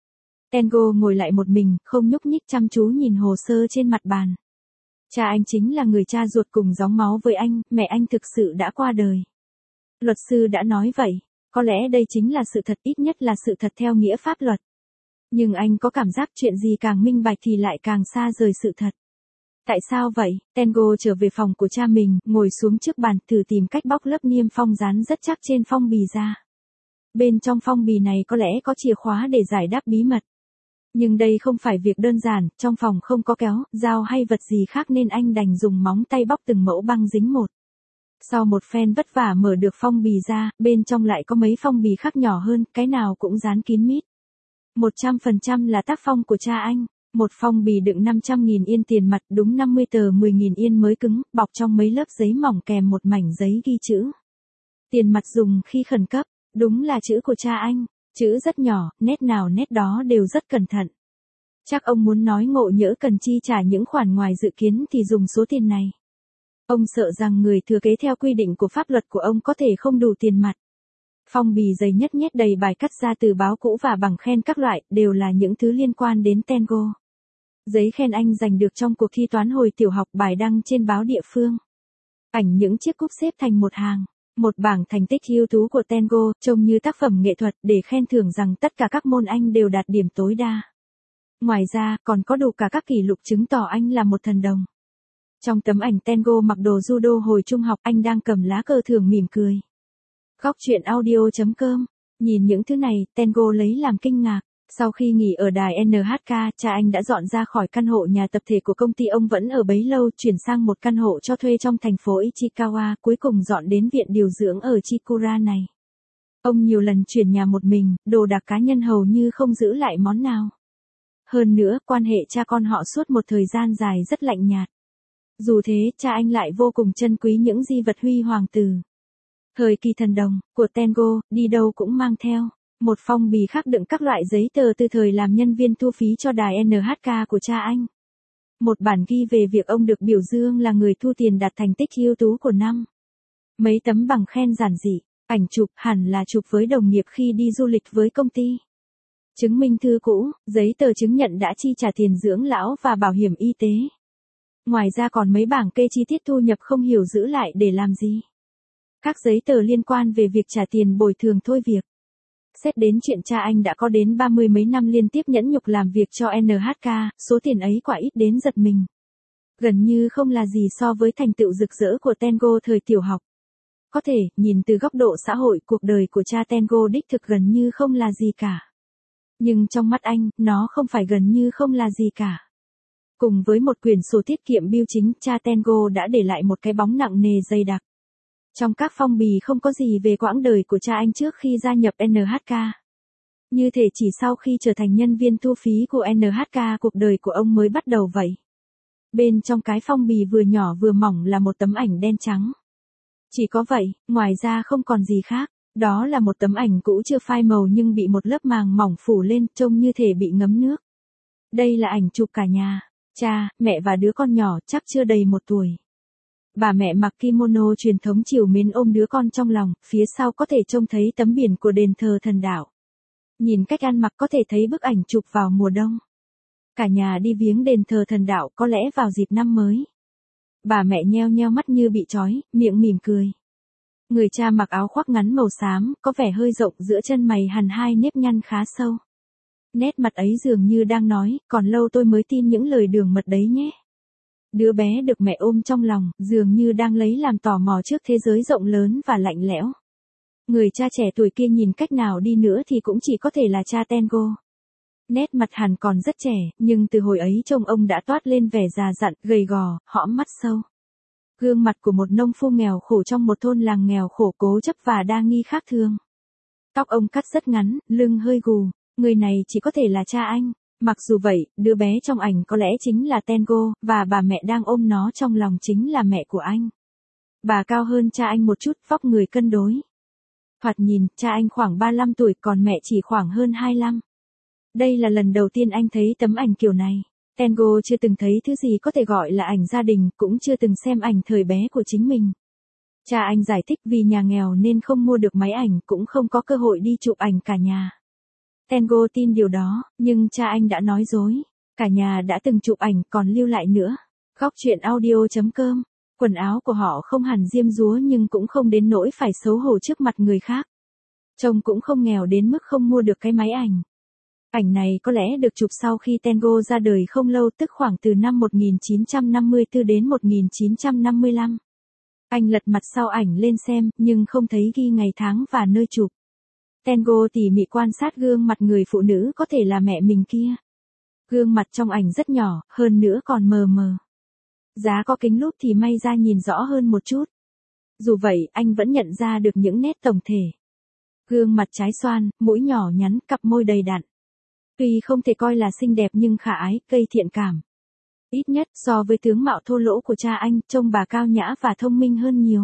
Tengo ngồi lại một mình, không nhúc nhích chăm chú nhìn hồ sơ trên mặt bàn. Cha anh chính là người cha ruột cùng gióng máu với anh, mẹ anh thực sự đã qua đời. Luật sư đã nói vậy, có lẽ đây chính là sự thật, ít nhất là sự thật theo nghĩa pháp luật. Nhưng anh có cảm giác chuyện gì càng minh bạch thì lại càng xa rời sự thật. Tại sao vậy? Tengo trở về phòng của cha mình, ngồi xuống trước bàn, thử tìm cách bóc lớp niêm phong dán rất chắc trên phong bì ra. Bên trong phong bì này có lẽ có chìa khóa để giải đáp bí mật. Nhưng đây không phải việc đơn giản, trong phòng không có kéo, dao hay vật gì khác nên anh đành dùng móng tay bóc từng mẫu băng dính một. Sau một phen vất vả mở được phong bì ra, bên trong lại có mấy phong bì khác nhỏ hơn, cái nào cũng dán kín mít. một trăm phần trăm là tác phong của cha anh. Một phong bì đựng năm trăm nghìn yên tiền mặt, đúng năm mươi tờ mười nghìn yên mới cứng, bọc trong mấy lớp giấy mỏng kèm một mảnh giấy ghi chữ. Tiền mặt dùng khi khẩn cấp, đúng là chữ của cha anh, chữ rất nhỏ, nét nào nét đó đều rất cẩn thận. Chắc ông muốn nói ngộ nhỡ cần chi trả những khoản ngoài dự kiến thì dùng số tiền này. Ông sợ rằng người thừa kế theo quy định của pháp luật của ông có thể không đủ tiền mặt. Phong bì dày nhất nhét đầy bài cắt ra từ báo cũ và bằng khen các loại, đều là những thứ liên quan đến Tengo. Giấy khen anh giành được trong cuộc thi toán hồi tiểu học, bài đăng trên báo địa phương. Ảnh những chiếc cúp xếp thành một hàng. Một bảng thành tích ưu tú của Tengo, trông như tác phẩm nghệ thuật, để khen thưởng rằng tất cả các môn anh đều đạt điểm tối đa. Ngoài ra, còn có đủ cả các kỷ lục chứng tỏ anh là một thần đồng. Trong tấm ảnh Tengo mặc đồ judo hồi trung học, anh đang cầm lá cờ thưởng mỉm cười. Góc truyện audio chấm com. Nhìn những thứ này, Tengo lấy làm kinh ngạc. Sau khi nghỉ ở đài en hát ca, cha anh đã dọn ra khỏi căn hộ nhà tập thể của công ty ông vẫn ở bấy lâu, chuyển sang một căn hộ cho thuê trong thành phố Ichikawa, cuối cùng dọn đến viện điều dưỡng ở Chikura này. Ông nhiều lần chuyển nhà một mình, đồ đạc cá nhân hầu như không giữ lại món nào. Hơn nữa, quan hệ cha con họ suốt một thời gian dài rất lạnh nhạt. Dù thế, cha anh lại vô cùng trân quý những di vật huy hoàng từ thời kỳ thần đồng của Tengo, đi đâu cũng mang theo. Một phong bì khác đựng các loại giấy tờ từ thời làm nhân viên thu phí cho đài en hát ca của cha anh. Một bản ghi về việc ông được biểu dương là người thu tiền đạt thành tích ưu tú của năm. Mấy tấm bằng khen giản dị, ảnh chụp hẳn là chụp với đồng nghiệp khi đi du lịch với công ty. Chứng minh thư cũ, giấy tờ chứng nhận đã chi trả tiền dưỡng lão và bảo hiểm y tế. Ngoài ra còn mấy bảng kê chi tiết thu nhập không hiểu giữ lại để làm gì. Các giấy tờ liên quan về việc trả tiền bồi thường thôi việc. Xét đến chuyện cha anh đã có đến ba mươi mấy năm liên tiếp nhẫn nhục làm việc cho en hát ca, số tiền ấy quả ít đến giật mình. Gần như không là gì so với thành tựu rực rỡ của Tengo thời tiểu học. Có thể, nhìn từ góc độ xã hội, cuộc đời của cha Tengo đích thực gần như không là gì cả. Nhưng trong mắt anh, nó không phải gần như không là gì cả. Cùng với một quyển sổ tiết kiệm bưu chính, cha Tengo đã để lại một cái bóng nặng nề dày đặc. Trong các phong bì không có gì về quãng đời của cha anh trước khi gia nhập en hát ca. Như thể chỉ sau khi trở thành nhân viên thu phí của en hát ca cuộc đời của ông mới bắt đầu vậy. Bên trong cái phong bì vừa nhỏ vừa mỏng là một tấm ảnh đen trắng. Chỉ có vậy, ngoài ra không còn gì khác. Đó là một tấm ảnh cũ chưa phai màu nhưng bị một lớp màng mỏng phủ lên, trông như thể bị ngấm nước. Đây là ảnh chụp cả nhà, cha, mẹ và đứa con nhỏ chắc chưa đầy một tuổi. Bà mẹ mặc kimono truyền thống trìu mến ôm đứa con trong lòng, phía sau có thể trông thấy tấm biển của đền thờ thần đạo. Nhìn cách ăn mặc có thể thấy bức ảnh chụp vào mùa đông. Cả nhà đi viếng đền thờ thần đạo, có lẽ vào dịp năm mới. Bà mẹ nheo nheo mắt như bị trói, miệng mỉm cười. Người cha mặc áo khoác ngắn màu xám, có vẻ hơi rộng, giữa chân mày hằn hai nếp nhăn khá sâu. Nét mặt ấy dường như đang nói, còn lâu tôi mới tin những lời đường mật đấy nhé. Đứa bé được mẹ ôm trong lòng, dường như đang lấy làm tò mò trước thế giới rộng lớn và lạnh lẽo. Người cha trẻ tuổi kia nhìn cách nào đi nữa thì cũng chỉ có thể là cha Tengo. Nét mặt hẳn còn rất trẻ, nhưng từ hồi ấy trông ông đã toát lên vẻ già dặn, gầy gò, hõm mắt sâu. Gương mặt của một nông phu nghèo khổ trong một thôn làng nghèo khổ cố chấp và đa nghi khác thường. Tóc ông cắt rất ngắn, lưng hơi gù, người này chỉ có thể là cha anh. Mặc dù vậy, đứa bé trong ảnh có lẽ chính là Tengo, và bà mẹ đang ôm nó trong lòng chính là mẹ của anh. Bà cao hơn cha anh một chút, vóc người cân đối. Thoạt nhìn, cha anh khoảng ba mươi lăm tuổi còn mẹ chỉ khoảng hơn hai mươi lăm. Đây là lần đầu tiên anh thấy tấm ảnh kiểu này. Tengo chưa từng thấy thứ gì có thể gọi là ảnh gia đình, cũng chưa từng xem ảnh thời bé của chính mình. Cha anh giải thích vì nhà nghèo nên không mua được máy ảnh, cũng không có cơ hội đi chụp ảnh cả nhà. Tengo tin điều đó, nhưng cha anh đã nói dối. Cả nhà đã từng chụp ảnh còn lưu lại nữa. Góc chuyện audio chấm com. Quần áo của họ không hẳn diêm dúa nhưng cũng không đến nỗi phải xấu hổ trước mặt người khác. Trông cũng không nghèo đến mức không mua được cái máy ảnh. Ảnh này có lẽ được chụp sau khi Tengo ra đời không lâu, tức khoảng từ năm một nghìn chín trăm năm mươi tư đến một nghìn chín trăm năm mươi lăm. Anh lật mặt sau ảnh lên xem, nhưng không thấy ghi ngày tháng và nơi chụp. Tengo tỉ mỉ quan sát gương mặt người phụ nữ có thể là mẹ mình kia. Gương mặt trong ảnh rất nhỏ, hơn nữa còn mờ mờ. Giá có kính lúp thì may ra nhìn rõ hơn một chút. Dù vậy, anh vẫn nhận ra được những nét tổng thể. Gương mặt trái xoan, mũi nhỏ nhắn, cặp môi đầy đặn. Tuy không thể coi là xinh đẹp nhưng khả ái, gây thiện cảm. Ít nhất so với tướng mạo thô lỗ của cha anh, trông bà cao nhã và thông minh hơn nhiều.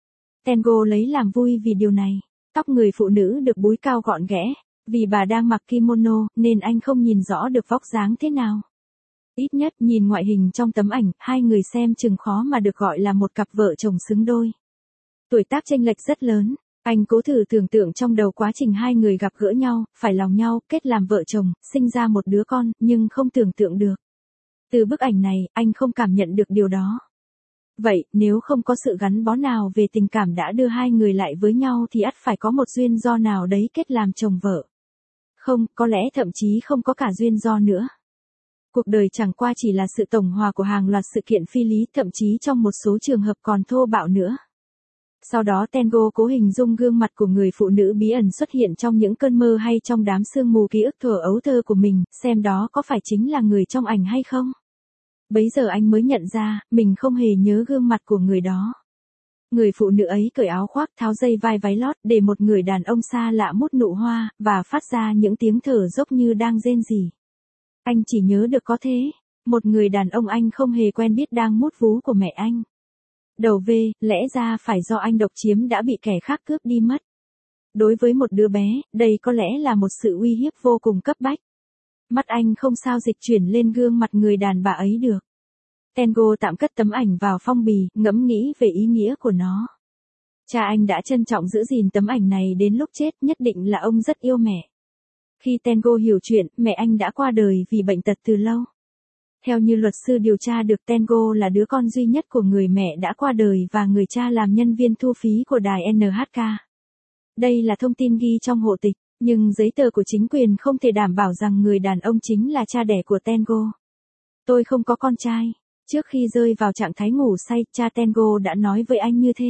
Tengo lấy làm vui vì điều này. Tóc người phụ nữ được búi cao gọn ghẽ. Vì bà đang mặc kimono, nên anh không nhìn rõ được vóc dáng thế nào. Ít nhất nhìn ngoại hình trong tấm ảnh, hai người xem chừng khó mà được gọi là một cặp vợ chồng xứng đôi. Tuổi tác chênh lệch rất lớn. Anh cố thử tưởng tượng trong đầu quá trình hai người gặp gỡ nhau, phải lòng nhau, kết làm vợ chồng, sinh ra một đứa con, nhưng không tưởng tượng được. Từ bức ảnh này, anh không cảm nhận được điều đó. Vậy, nếu không có sự gắn bó nào về tình cảm đã đưa hai người lại với nhau thì ắt phải có một duyên do nào đấy kết làm chồng vợ. Không, có lẽ thậm chí không có cả duyên do nữa. Cuộc đời chẳng qua chỉ là sự tổng hòa của hàng loạt sự kiện phi lý, thậm chí trong một số trường hợp còn thô bạo nữa. Sau đó Tengo cố hình dung gương mặt của người phụ nữ bí ẩn xuất hiện trong những cơn mơ hay trong đám sương mù ký ức thuở ấu thơ của mình, xem đó có phải chính là người trong ảnh hay không. Bấy giờ anh mới nhận ra, mình không hề nhớ gương mặt của người đó. Người phụ nữ ấy cởi áo khoác, tháo dây vai váy lót, để một người đàn ông xa lạ mút nụ hoa, và phát ra những tiếng thở dốc như đang rên rỉ. Anh chỉ nhớ được có thế, một người đàn ông anh không hề quen biết đang mút vú của mẹ anh. Đầu về, lẽ ra phải do anh độc chiếm đã bị kẻ khác cướp đi mất. Đối với một đứa bé, đây có lẽ là một sự uy hiếp vô cùng cấp bách. Mắt anh không sao dịch chuyển lên gương mặt người đàn bà ấy được. Tengo tạm cất tấm ảnh vào phong bì, ngẫm nghĩ về ý nghĩa của nó. Cha anh đã trân trọng giữ gìn tấm ảnh này đến lúc chết, nhất định là ông rất yêu mẹ. Khi Tengo hiểu chuyện, mẹ anh đã qua đời vì bệnh tật từ lâu. Theo như luật sư điều tra được, Tengo là đứa con duy nhất của người mẹ đã qua đời và người cha làm nhân viên thu phí của đài en hát ca. Đây là thông tin ghi trong hộ tịch, nhưng giấy tờ của chính quyền không thể đảm bảo rằng người đàn ông chính là cha đẻ của Tengo. Tôi không có con trai. Trước khi rơi vào trạng thái ngủ say, cha Tengo đã nói với anh như thế.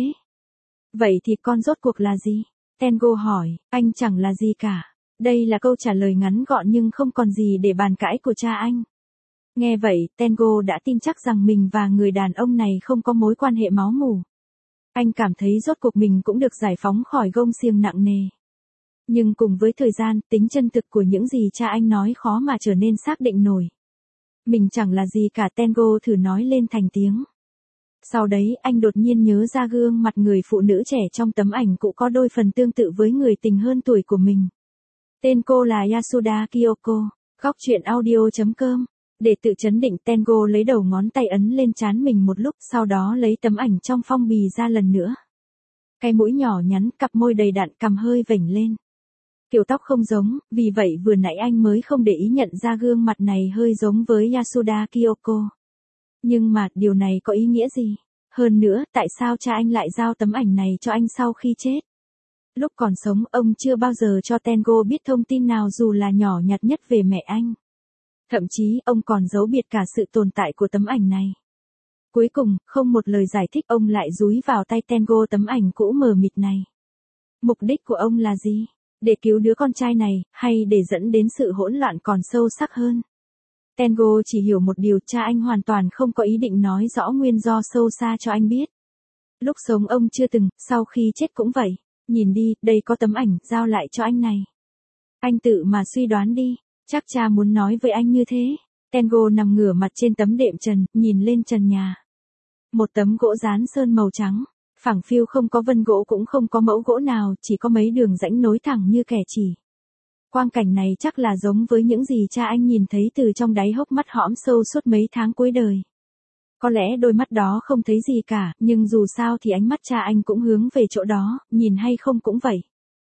Vậy thì con rốt cuộc là gì? Tengo hỏi, anh chẳng là gì cả. Đây là câu trả lời ngắn gọn nhưng không còn gì để bàn cãi của cha anh. Nghe vậy, Tengo đã tin chắc rằng mình và người đàn ông này không có mối quan hệ máu mủ. Anh cảm thấy rốt cuộc mình cũng được giải phóng khỏi gông xiềng nặng nề. Nhưng cùng với thời gian, tính chân thực của những gì cha anh nói khó mà trở nên xác định nổi. Mình chẳng là gì cả, Tengo thử nói lên thành tiếng. Sau đấy, anh đột nhiên nhớ ra gương mặt người phụ nữ trẻ trong tấm ảnh cũng có đôi phần tương tự với người tình hơn tuổi của mình. Tên cô là Yasuda Kyoko. Góc chuyện audio chấm com. Để tự chấn định, Tengo lấy đầu ngón tay ấn lên trán mình một lúc, sau đó lấy tấm ảnh trong phong bì ra lần nữa. Cái mũi nhỏ nhắn, cặp môi đầy đặn, cằm hơi vểnh lên. Kiểu tóc không giống, vì vậy vừa nãy anh mới không để ý nhận ra gương mặt này hơi giống với Yasuda Kyoko. Nhưng mà, điều này có ý nghĩa gì? Hơn nữa, tại sao cha anh lại giao tấm ảnh này cho anh sau khi chết? Lúc còn sống, ông chưa bao giờ cho Tengo biết thông tin nào dù là nhỏ nhặt nhất về mẹ anh. Thậm chí, ông còn giấu biệt cả sự tồn tại của tấm ảnh này. Cuối cùng, không một lời giải thích ông lại dúi vào tay Tengo tấm ảnh cũ mờ mịt này. Mục đích của ông là gì? Để cứu đứa con trai này, hay để dẫn đến sự hỗn loạn còn sâu sắc hơn? Tengo chỉ hiểu một điều, cha anh hoàn toàn không có ý định nói rõ nguyên do sâu xa cho anh biết. Lúc sống ông chưa từng, sau khi chết cũng vậy. Nhìn đi, đây có tấm ảnh, giao lại cho anh này. Anh tự mà suy đoán đi, chắc cha muốn nói với anh như thế. Tengo nằm ngửa mặt trên tấm đệm trần, nhìn lên trần nhà. Một tấm gỗ dán sơn màu trắng, phẳng phiu, không có vân gỗ cũng không có mẫu gỗ nào, chỉ có mấy đường rãnh nối thẳng như kẻ chỉ. Quang cảnh này chắc là giống với những gì cha anh nhìn thấy từ trong đáy hốc mắt hõm sâu suốt mấy tháng cuối đời. Có lẽ đôi mắt đó không thấy gì cả, nhưng dù sao thì ánh mắt cha anh cũng hướng về chỗ đó, nhìn hay không cũng vậy.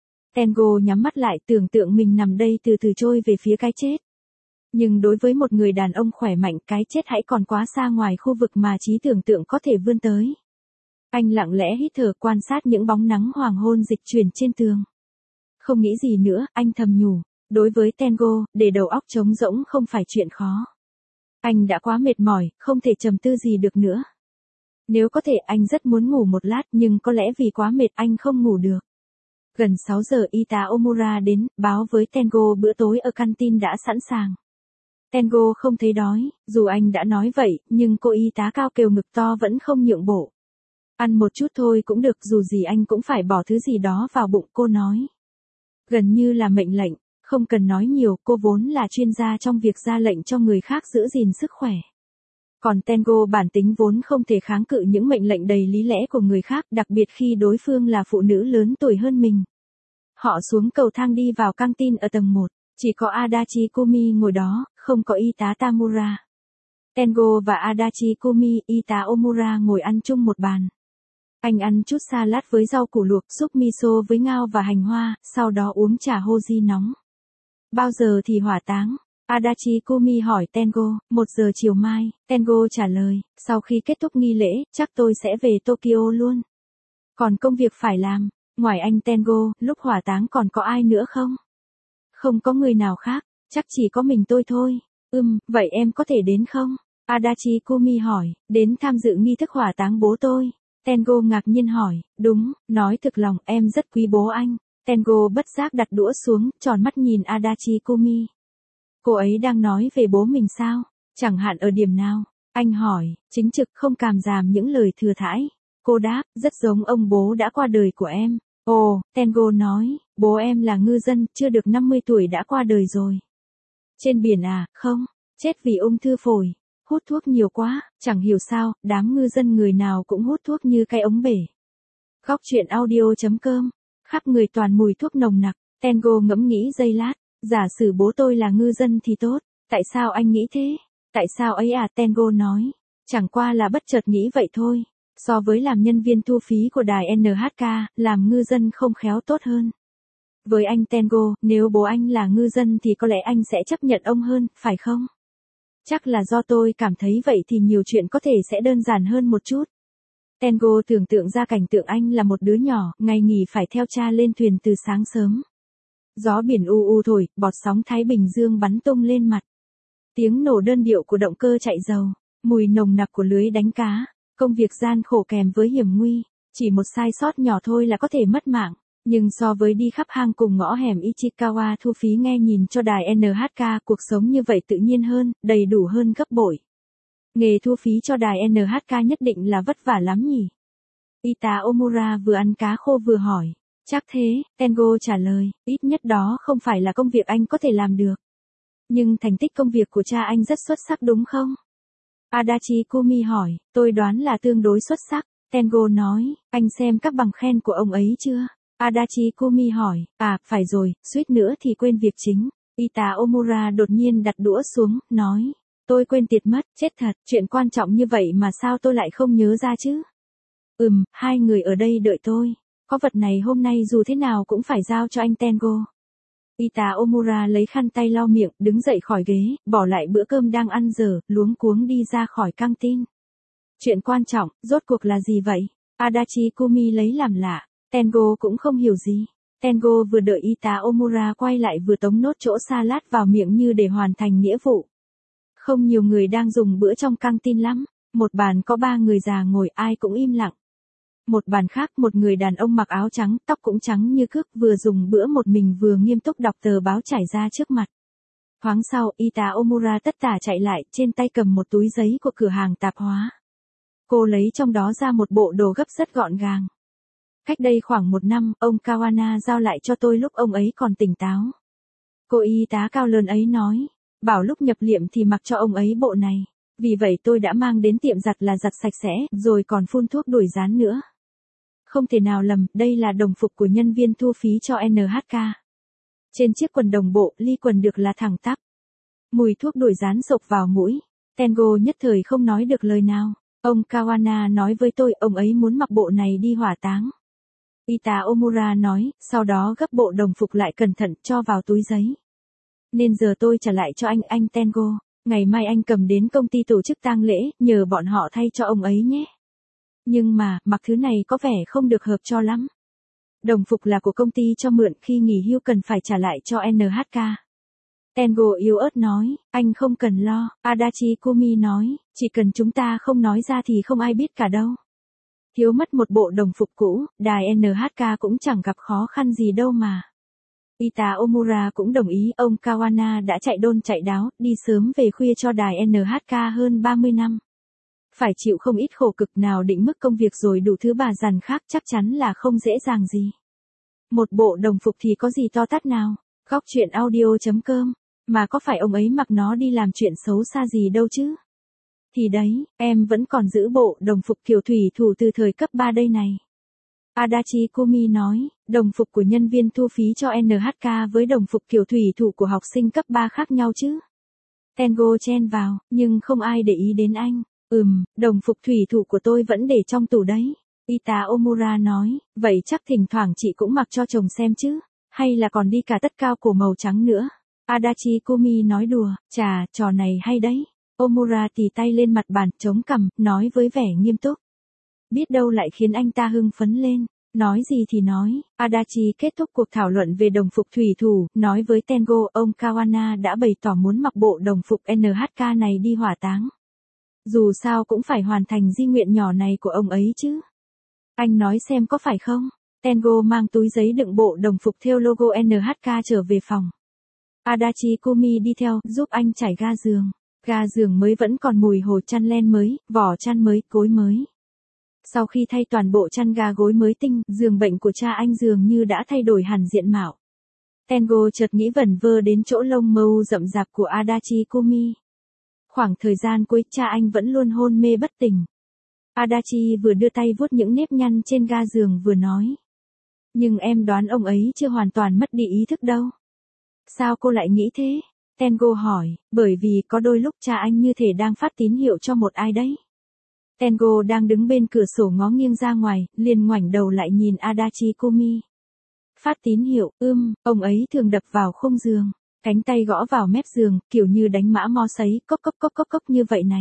Tengo nhắm mắt lại, tưởng tượng mình nằm đây từ từ trôi về phía cái chết. Nhưng đối với một người đàn ông khỏe mạnh, cái chết hãy còn quá xa ngoài khu vực mà trí tưởng tượng có thể vươn tới. Anh lặng lẽ hít thở, quan sát những bóng nắng hoàng hôn dịch chuyển trên tường. Không nghĩ gì nữa, anh thầm nhủ. Đối với Tengo, để đầu óc trống rỗng không phải chuyện khó. Anh đã quá mệt mỏi, không thể trầm tư gì được nữa. Nếu có thể, anh rất muốn ngủ một lát, nhưng có lẽ vì quá mệt anh không ngủ được. Gần sáu giờ, y tá Omura đến, báo với Tengo bữa tối ở canteen đã sẵn sàng. Tengo không thấy đói, dù anh đã nói vậy, nhưng cô y tá cao kêu ngực to vẫn không nhượng bộ. Ăn một chút thôi cũng được, dù gì anh cũng phải bỏ thứ gì đó vào bụng, cô nói. Gần như là mệnh lệnh, không cần nói nhiều, cô vốn là chuyên gia trong việc ra lệnh cho người khác giữ gìn sức khỏe. Còn Tengo bản tính vốn không thể kháng cự những mệnh lệnh đầy lý lẽ của người khác, đặc biệt khi đối phương là phụ nữ lớn tuổi hơn mình. Họ xuống cầu thang đi vào căng tin ở tầng một, chỉ có Adachi Kumi ngồi đó, không có y tá Tamura. Tengo và Adachi Kumi, y tá Omura ngồi ăn chung một bàn. Anh ăn chút salad với rau củ luộc, súp miso với ngao và hành hoa, sau đó uống trà hoji nóng. Bao giờ thì hỏa táng? Adachi Kumi hỏi Tengo. Một giờ chiều mai, Tengo trả lời. Sau khi kết thúc nghi lễ, chắc tôi sẽ về Tokyo luôn. Còn công việc phải làm, ngoài anh Tengo, lúc hỏa táng còn có ai nữa không? Không có người nào khác, chắc chỉ có mình tôi thôi. Ừm, vậy em có thể đến không? Adachi Kumi hỏi. Đến tham dự nghi thức hỏa táng bố tôi. Tengo ngạc nhiên hỏi. Đúng, nói thực lòng, em rất quý bố anh. Tengo bất giác đặt đũa xuống, tròn mắt nhìn Adachi Kumi. Cô ấy đang nói về bố mình sao? Chẳng hạn ở điểm nào? Anh hỏi, chính trực không càm giảm những lời thừa thãi. Cô đáp, rất giống ông bố đã qua đời của em. Ồ, Tengo nói, bố em là ngư dân, chưa được năm mươi tuổi đã qua đời rồi. Trên biển à? Không, chết vì ung thư phổi. Hút thuốc nhiều quá, chẳng hiểu sao, đám ngư dân người nào cũng hút thuốc như cái ống bể. Góc truyện audio chấm com, khắp người toàn mùi thuốc nồng nặc. Tengo ngẫm nghĩ giây lát, giả sử bố tôi là ngư dân thì tốt, tại sao anh nghĩ thế? Tại sao ấy à? Tengo nói, chẳng qua là bất chợt nghĩ vậy thôi. So với làm nhân viên thu phí của đài en hát ca, làm ngư dân không khéo tốt hơn. Với anh Tengo, nếu bố anh là ngư dân thì có lẽ anh sẽ chấp nhận ông hơn, phải không? Chắc là do tôi cảm thấy vậy thì nhiều chuyện có thể sẽ đơn giản hơn một chút. Tengo tưởng tượng ra cảnh tượng anh là một đứa nhỏ, ngày nghỉ phải theo cha lên thuyền từ sáng sớm. Gió biển u u thổi, bọt sóng Thái Bình Dương bắn tung lên mặt. Tiếng nổ đơn điệu của động cơ chạy dầu, mùi nồng nặc của lưới đánh cá, công việc gian khổ kèm với hiểm nguy, chỉ một sai sót nhỏ thôi là có thể mất mạng. Nhưng so với đi khắp hang cùng ngõ hẻm Ichikawa thu phí nghe nhìn cho đài en hát ca, cuộc sống như vậy tự nhiên hơn, đầy đủ hơn gấp bội. Nghề thu phí cho đài en hát ca nhất định là vất vả lắm nhỉ? Y tá Omura vừa ăn cá khô vừa hỏi. Chắc thế, Tengo trả lời, ít nhất đó không phải là công việc anh có thể làm được. Nhưng thành tích công việc của cha anh rất xuất sắc đúng không? Adachi Kumi hỏi, tôi đoán là tương đối xuất sắc. Tengo nói, anh xem các bằng khen của ông ấy chưa? Adachi Kumi hỏi, à, phải rồi, suýt nữa thì quên việc chính. Y tá Omura đột nhiên đặt đũa xuống, nói, tôi quên tiệt mất, chết thật, chuyện quan trọng như vậy mà sao tôi lại không nhớ ra chứ? Ừm, hai người ở đây đợi tôi. Có vật này hôm nay dù thế nào cũng phải giao cho anh Tengo. Y tá Omura lấy khăn tay lau miệng, đứng dậy khỏi ghế, bỏ lại bữa cơm đang ăn dở, luống cuống đi ra khỏi căng tin. Chuyện quan trọng, rốt cuộc là gì vậy? Adachi Kumi lấy làm lạ. Tengo cũng không hiểu gì. Tengo vừa đợi y tá Omura quay lại vừa tống nốt chỗ salad vào miệng như để hoàn thành nghĩa vụ. Không nhiều người đang dùng bữa trong căng tin lắm. Một bàn có ba người già ngồi ai cũng im lặng. Một bàn khác một người đàn ông mặc áo trắng, tóc cũng trắng như cước vừa dùng bữa một mình vừa nghiêm túc đọc tờ báo trải ra trước mặt. Thoáng sau, y tá Omura tất tả chạy lại, trên tay cầm một túi giấy của cửa hàng tạp hóa. Cô lấy trong đó ra một bộ đồ gấp rất gọn gàng. Cách đây khoảng một năm, ông Kawana giao lại cho tôi lúc ông ấy còn tỉnh táo. Cô y tá cao lớn ấy nói, bảo lúc nhập liệm thì mặc cho ông ấy bộ này. Vì vậy tôi đã mang đến tiệm giặt là giặt sạch sẽ, rồi còn phun thuốc đuổi gián nữa. Không thể nào lầm, đây là đồng phục của nhân viên thu phí cho en hát ca. Trên chiếc quần đồng bộ, ly quần được là thẳng tắp. Mùi thuốc đuổi gián sộc vào mũi. Tengo nhất thời không nói được lời nào. Ông Kawana nói với tôi ông ấy muốn mặc bộ này đi hỏa táng. Y tá Omura nói, sau đó gấp bộ đồng phục lại cẩn thận cho vào túi giấy. Nên giờ tôi trả lại cho anh, anh Tengo. Ngày mai anh cầm đến công ty tổ chức tang lễ, nhờ bọn họ thay cho ông ấy nhé. Nhưng mà, mặc thứ này có vẻ không được hợp cho lắm. Đồng phục là của công ty cho mượn khi nghỉ hưu cần phải trả lại cho en hát ca. Tengo yếu ớt nói, anh không cần lo, Adachi Kumi nói, chỉ cần chúng ta không nói ra thì không ai biết cả đâu. Thiếu mất một bộ đồng phục cũ, đài en hát ca cũng chẳng gặp khó khăn gì đâu mà. Y tá Omura cũng đồng ý, ông Kawana đã chạy đôn chạy đáo, đi sớm về khuya cho đài en hát ca hơn ba mươi năm. Phải chịu không ít khổ cực nào định mức công việc rồi đủ thứ bà dằn khác chắc chắn là không dễ dàng gì. Một bộ đồng phục thì có gì to tát nào, góc chuyện audio chấm com, mà có phải ông ấy mặc nó đi làm chuyện xấu xa gì đâu chứ. Thì đấy, em vẫn còn giữ bộ đồng phục kiểu thủy thủ từ thời cấp ba đây này. Adachi Kumi nói, đồng phục của nhân viên thu phí cho en hát ca với đồng phục kiểu thủy thủ của học sinh cấp ba khác nhau chứ. Tengo chen vào, nhưng không ai để ý đến anh. Ừm, đồng phục thủy thủ của tôi vẫn để trong tủ đấy. Y tá Omura nói, vậy chắc thỉnh thoảng chị cũng mặc cho chồng xem chứ, hay là còn đi cả tất cao cổ màu trắng nữa. Adachi Kumi nói đùa, chà, trò này hay đấy. Omura tì tay lên mặt bàn, chống cằm, nói với vẻ nghiêm túc. Biết đâu lại khiến anh ta hưng phấn lên. Nói gì thì nói, Adachi kết thúc cuộc thảo luận về đồng phục thủy thủ, nói với Tengo, ông Kawana đã bày tỏ muốn mặc bộ đồng phục en hát ca này đi hỏa táng. Dù sao cũng phải hoàn thành di nguyện nhỏ này của ông ấy chứ. Anh nói xem có phải không? Tengo mang túi giấy đựng bộ đồng phục theo logo en hát ca trở về phòng. Adachi Kumi đi theo, giúp anh trải ga giường. Ga giường mới vẫn còn mùi hồ chăn len mới, vỏ chăn mới, gối mới. Sau khi thay toàn bộ chăn ga gối mới tinh, giường bệnh của cha anh dường như đã thay đổi hẳn diện mạo. Tengo chợt nghĩ vẩn vơ đến chỗ lông mâu rậm rạp của Adachi Kumi. Khoảng thời gian cuối, cha anh vẫn luôn hôn mê bất tỉnh. Adachi vừa đưa tay vuốt những nếp nhăn trên ga giường vừa nói. Nhưng em đoán ông ấy chưa hoàn toàn mất đi ý thức đâu. Sao cô lại nghĩ thế? Tengo hỏi, bởi vì có đôi lúc cha anh như thể đang phát tín hiệu cho một ai đấy. Tengo đang đứng bên cửa sổ ngó nghiêng ra ngoài, liền ngoảnh đầu lại nhìn Adachi Kumi. Phát tín hiệu, ưm, ông ấy thường đập vào khung giường, cánh tay gõ vào mép giường, kiểu như đánh mã mo sấy, cốc cốc cốc cốc cốc như vậy này.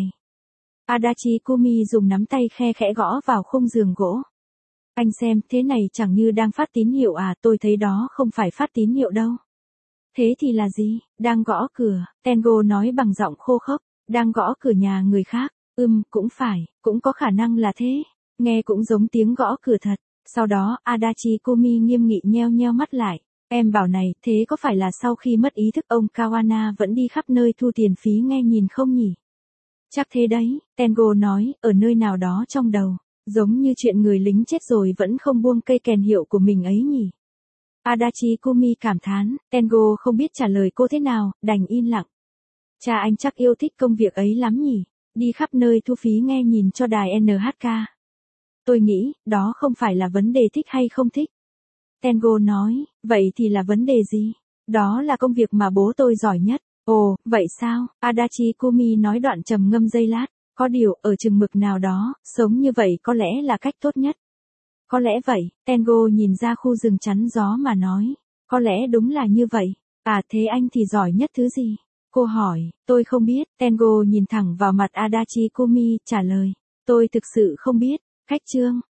Adachi Kumi dùng nắm tay khe khẽ gõ vào khung giường gỗ. Anh xem, thế này chẳng như đang phát tín hiệu à, tôi thấy đó không phải phát tín hiệu đâu. Thế thì là gì? Đang gõ cửa, Tengo nói bằng giọng khô khốc, đang gõ cửa nhà người khác. Ừm, cũng phải, cũng có khả năng là thế. Nghe cũng giống tiếng gõ cửa thật. Sau đó, Adachi Kumi nghiêm nghị nheo nheo mắt lại. Em bảo này, thế có phải là sau khi mất ý thức ông Kawana vẫn đi khắp nơi thu tiền phí nghe nhìn không nhỉ? Chắc thế đấy, Tengo nói, ở nơi nào đó trong đầu. Giống như chuyện người lính chết rồi vẫn không buông cây kèn hiệu của mình ấy nhỉ? Adachi Kumi cảm thán, Tengo không biết trả lời cô thế nào, đành im lặng. Cha anh chắc yêu thích công việc ấy lắm nhỉ? Đi khắp nơi thu phí nghe nhìn cho đài en hát ca. Tôi nghĩ, đó không phải là vấn đề thích hay không thích. Tengo nói, vậy thì là vấn đề gì? Đó là công việc mà bố tôi giỏi nhất. Ồ, vậy sao? Adachi Kumi nói đoạn trầm ngâm giây lát. Có điều, ở chừng mực nào đó, sống như vậy có lẽ là cách tốt nhất. Có lẽ vậy, Tengo nhìn ra khu rừng chắn gió mà nói. Có lẽ đúng là như vậy. À thế anh thì giỏi nhất thứ gì? Cô hỏi, tôi không biết. Tengo nhìn thẳng vào mặt Adachi Kumi, trả lời. Tôi thực sự không biết. Khách chương.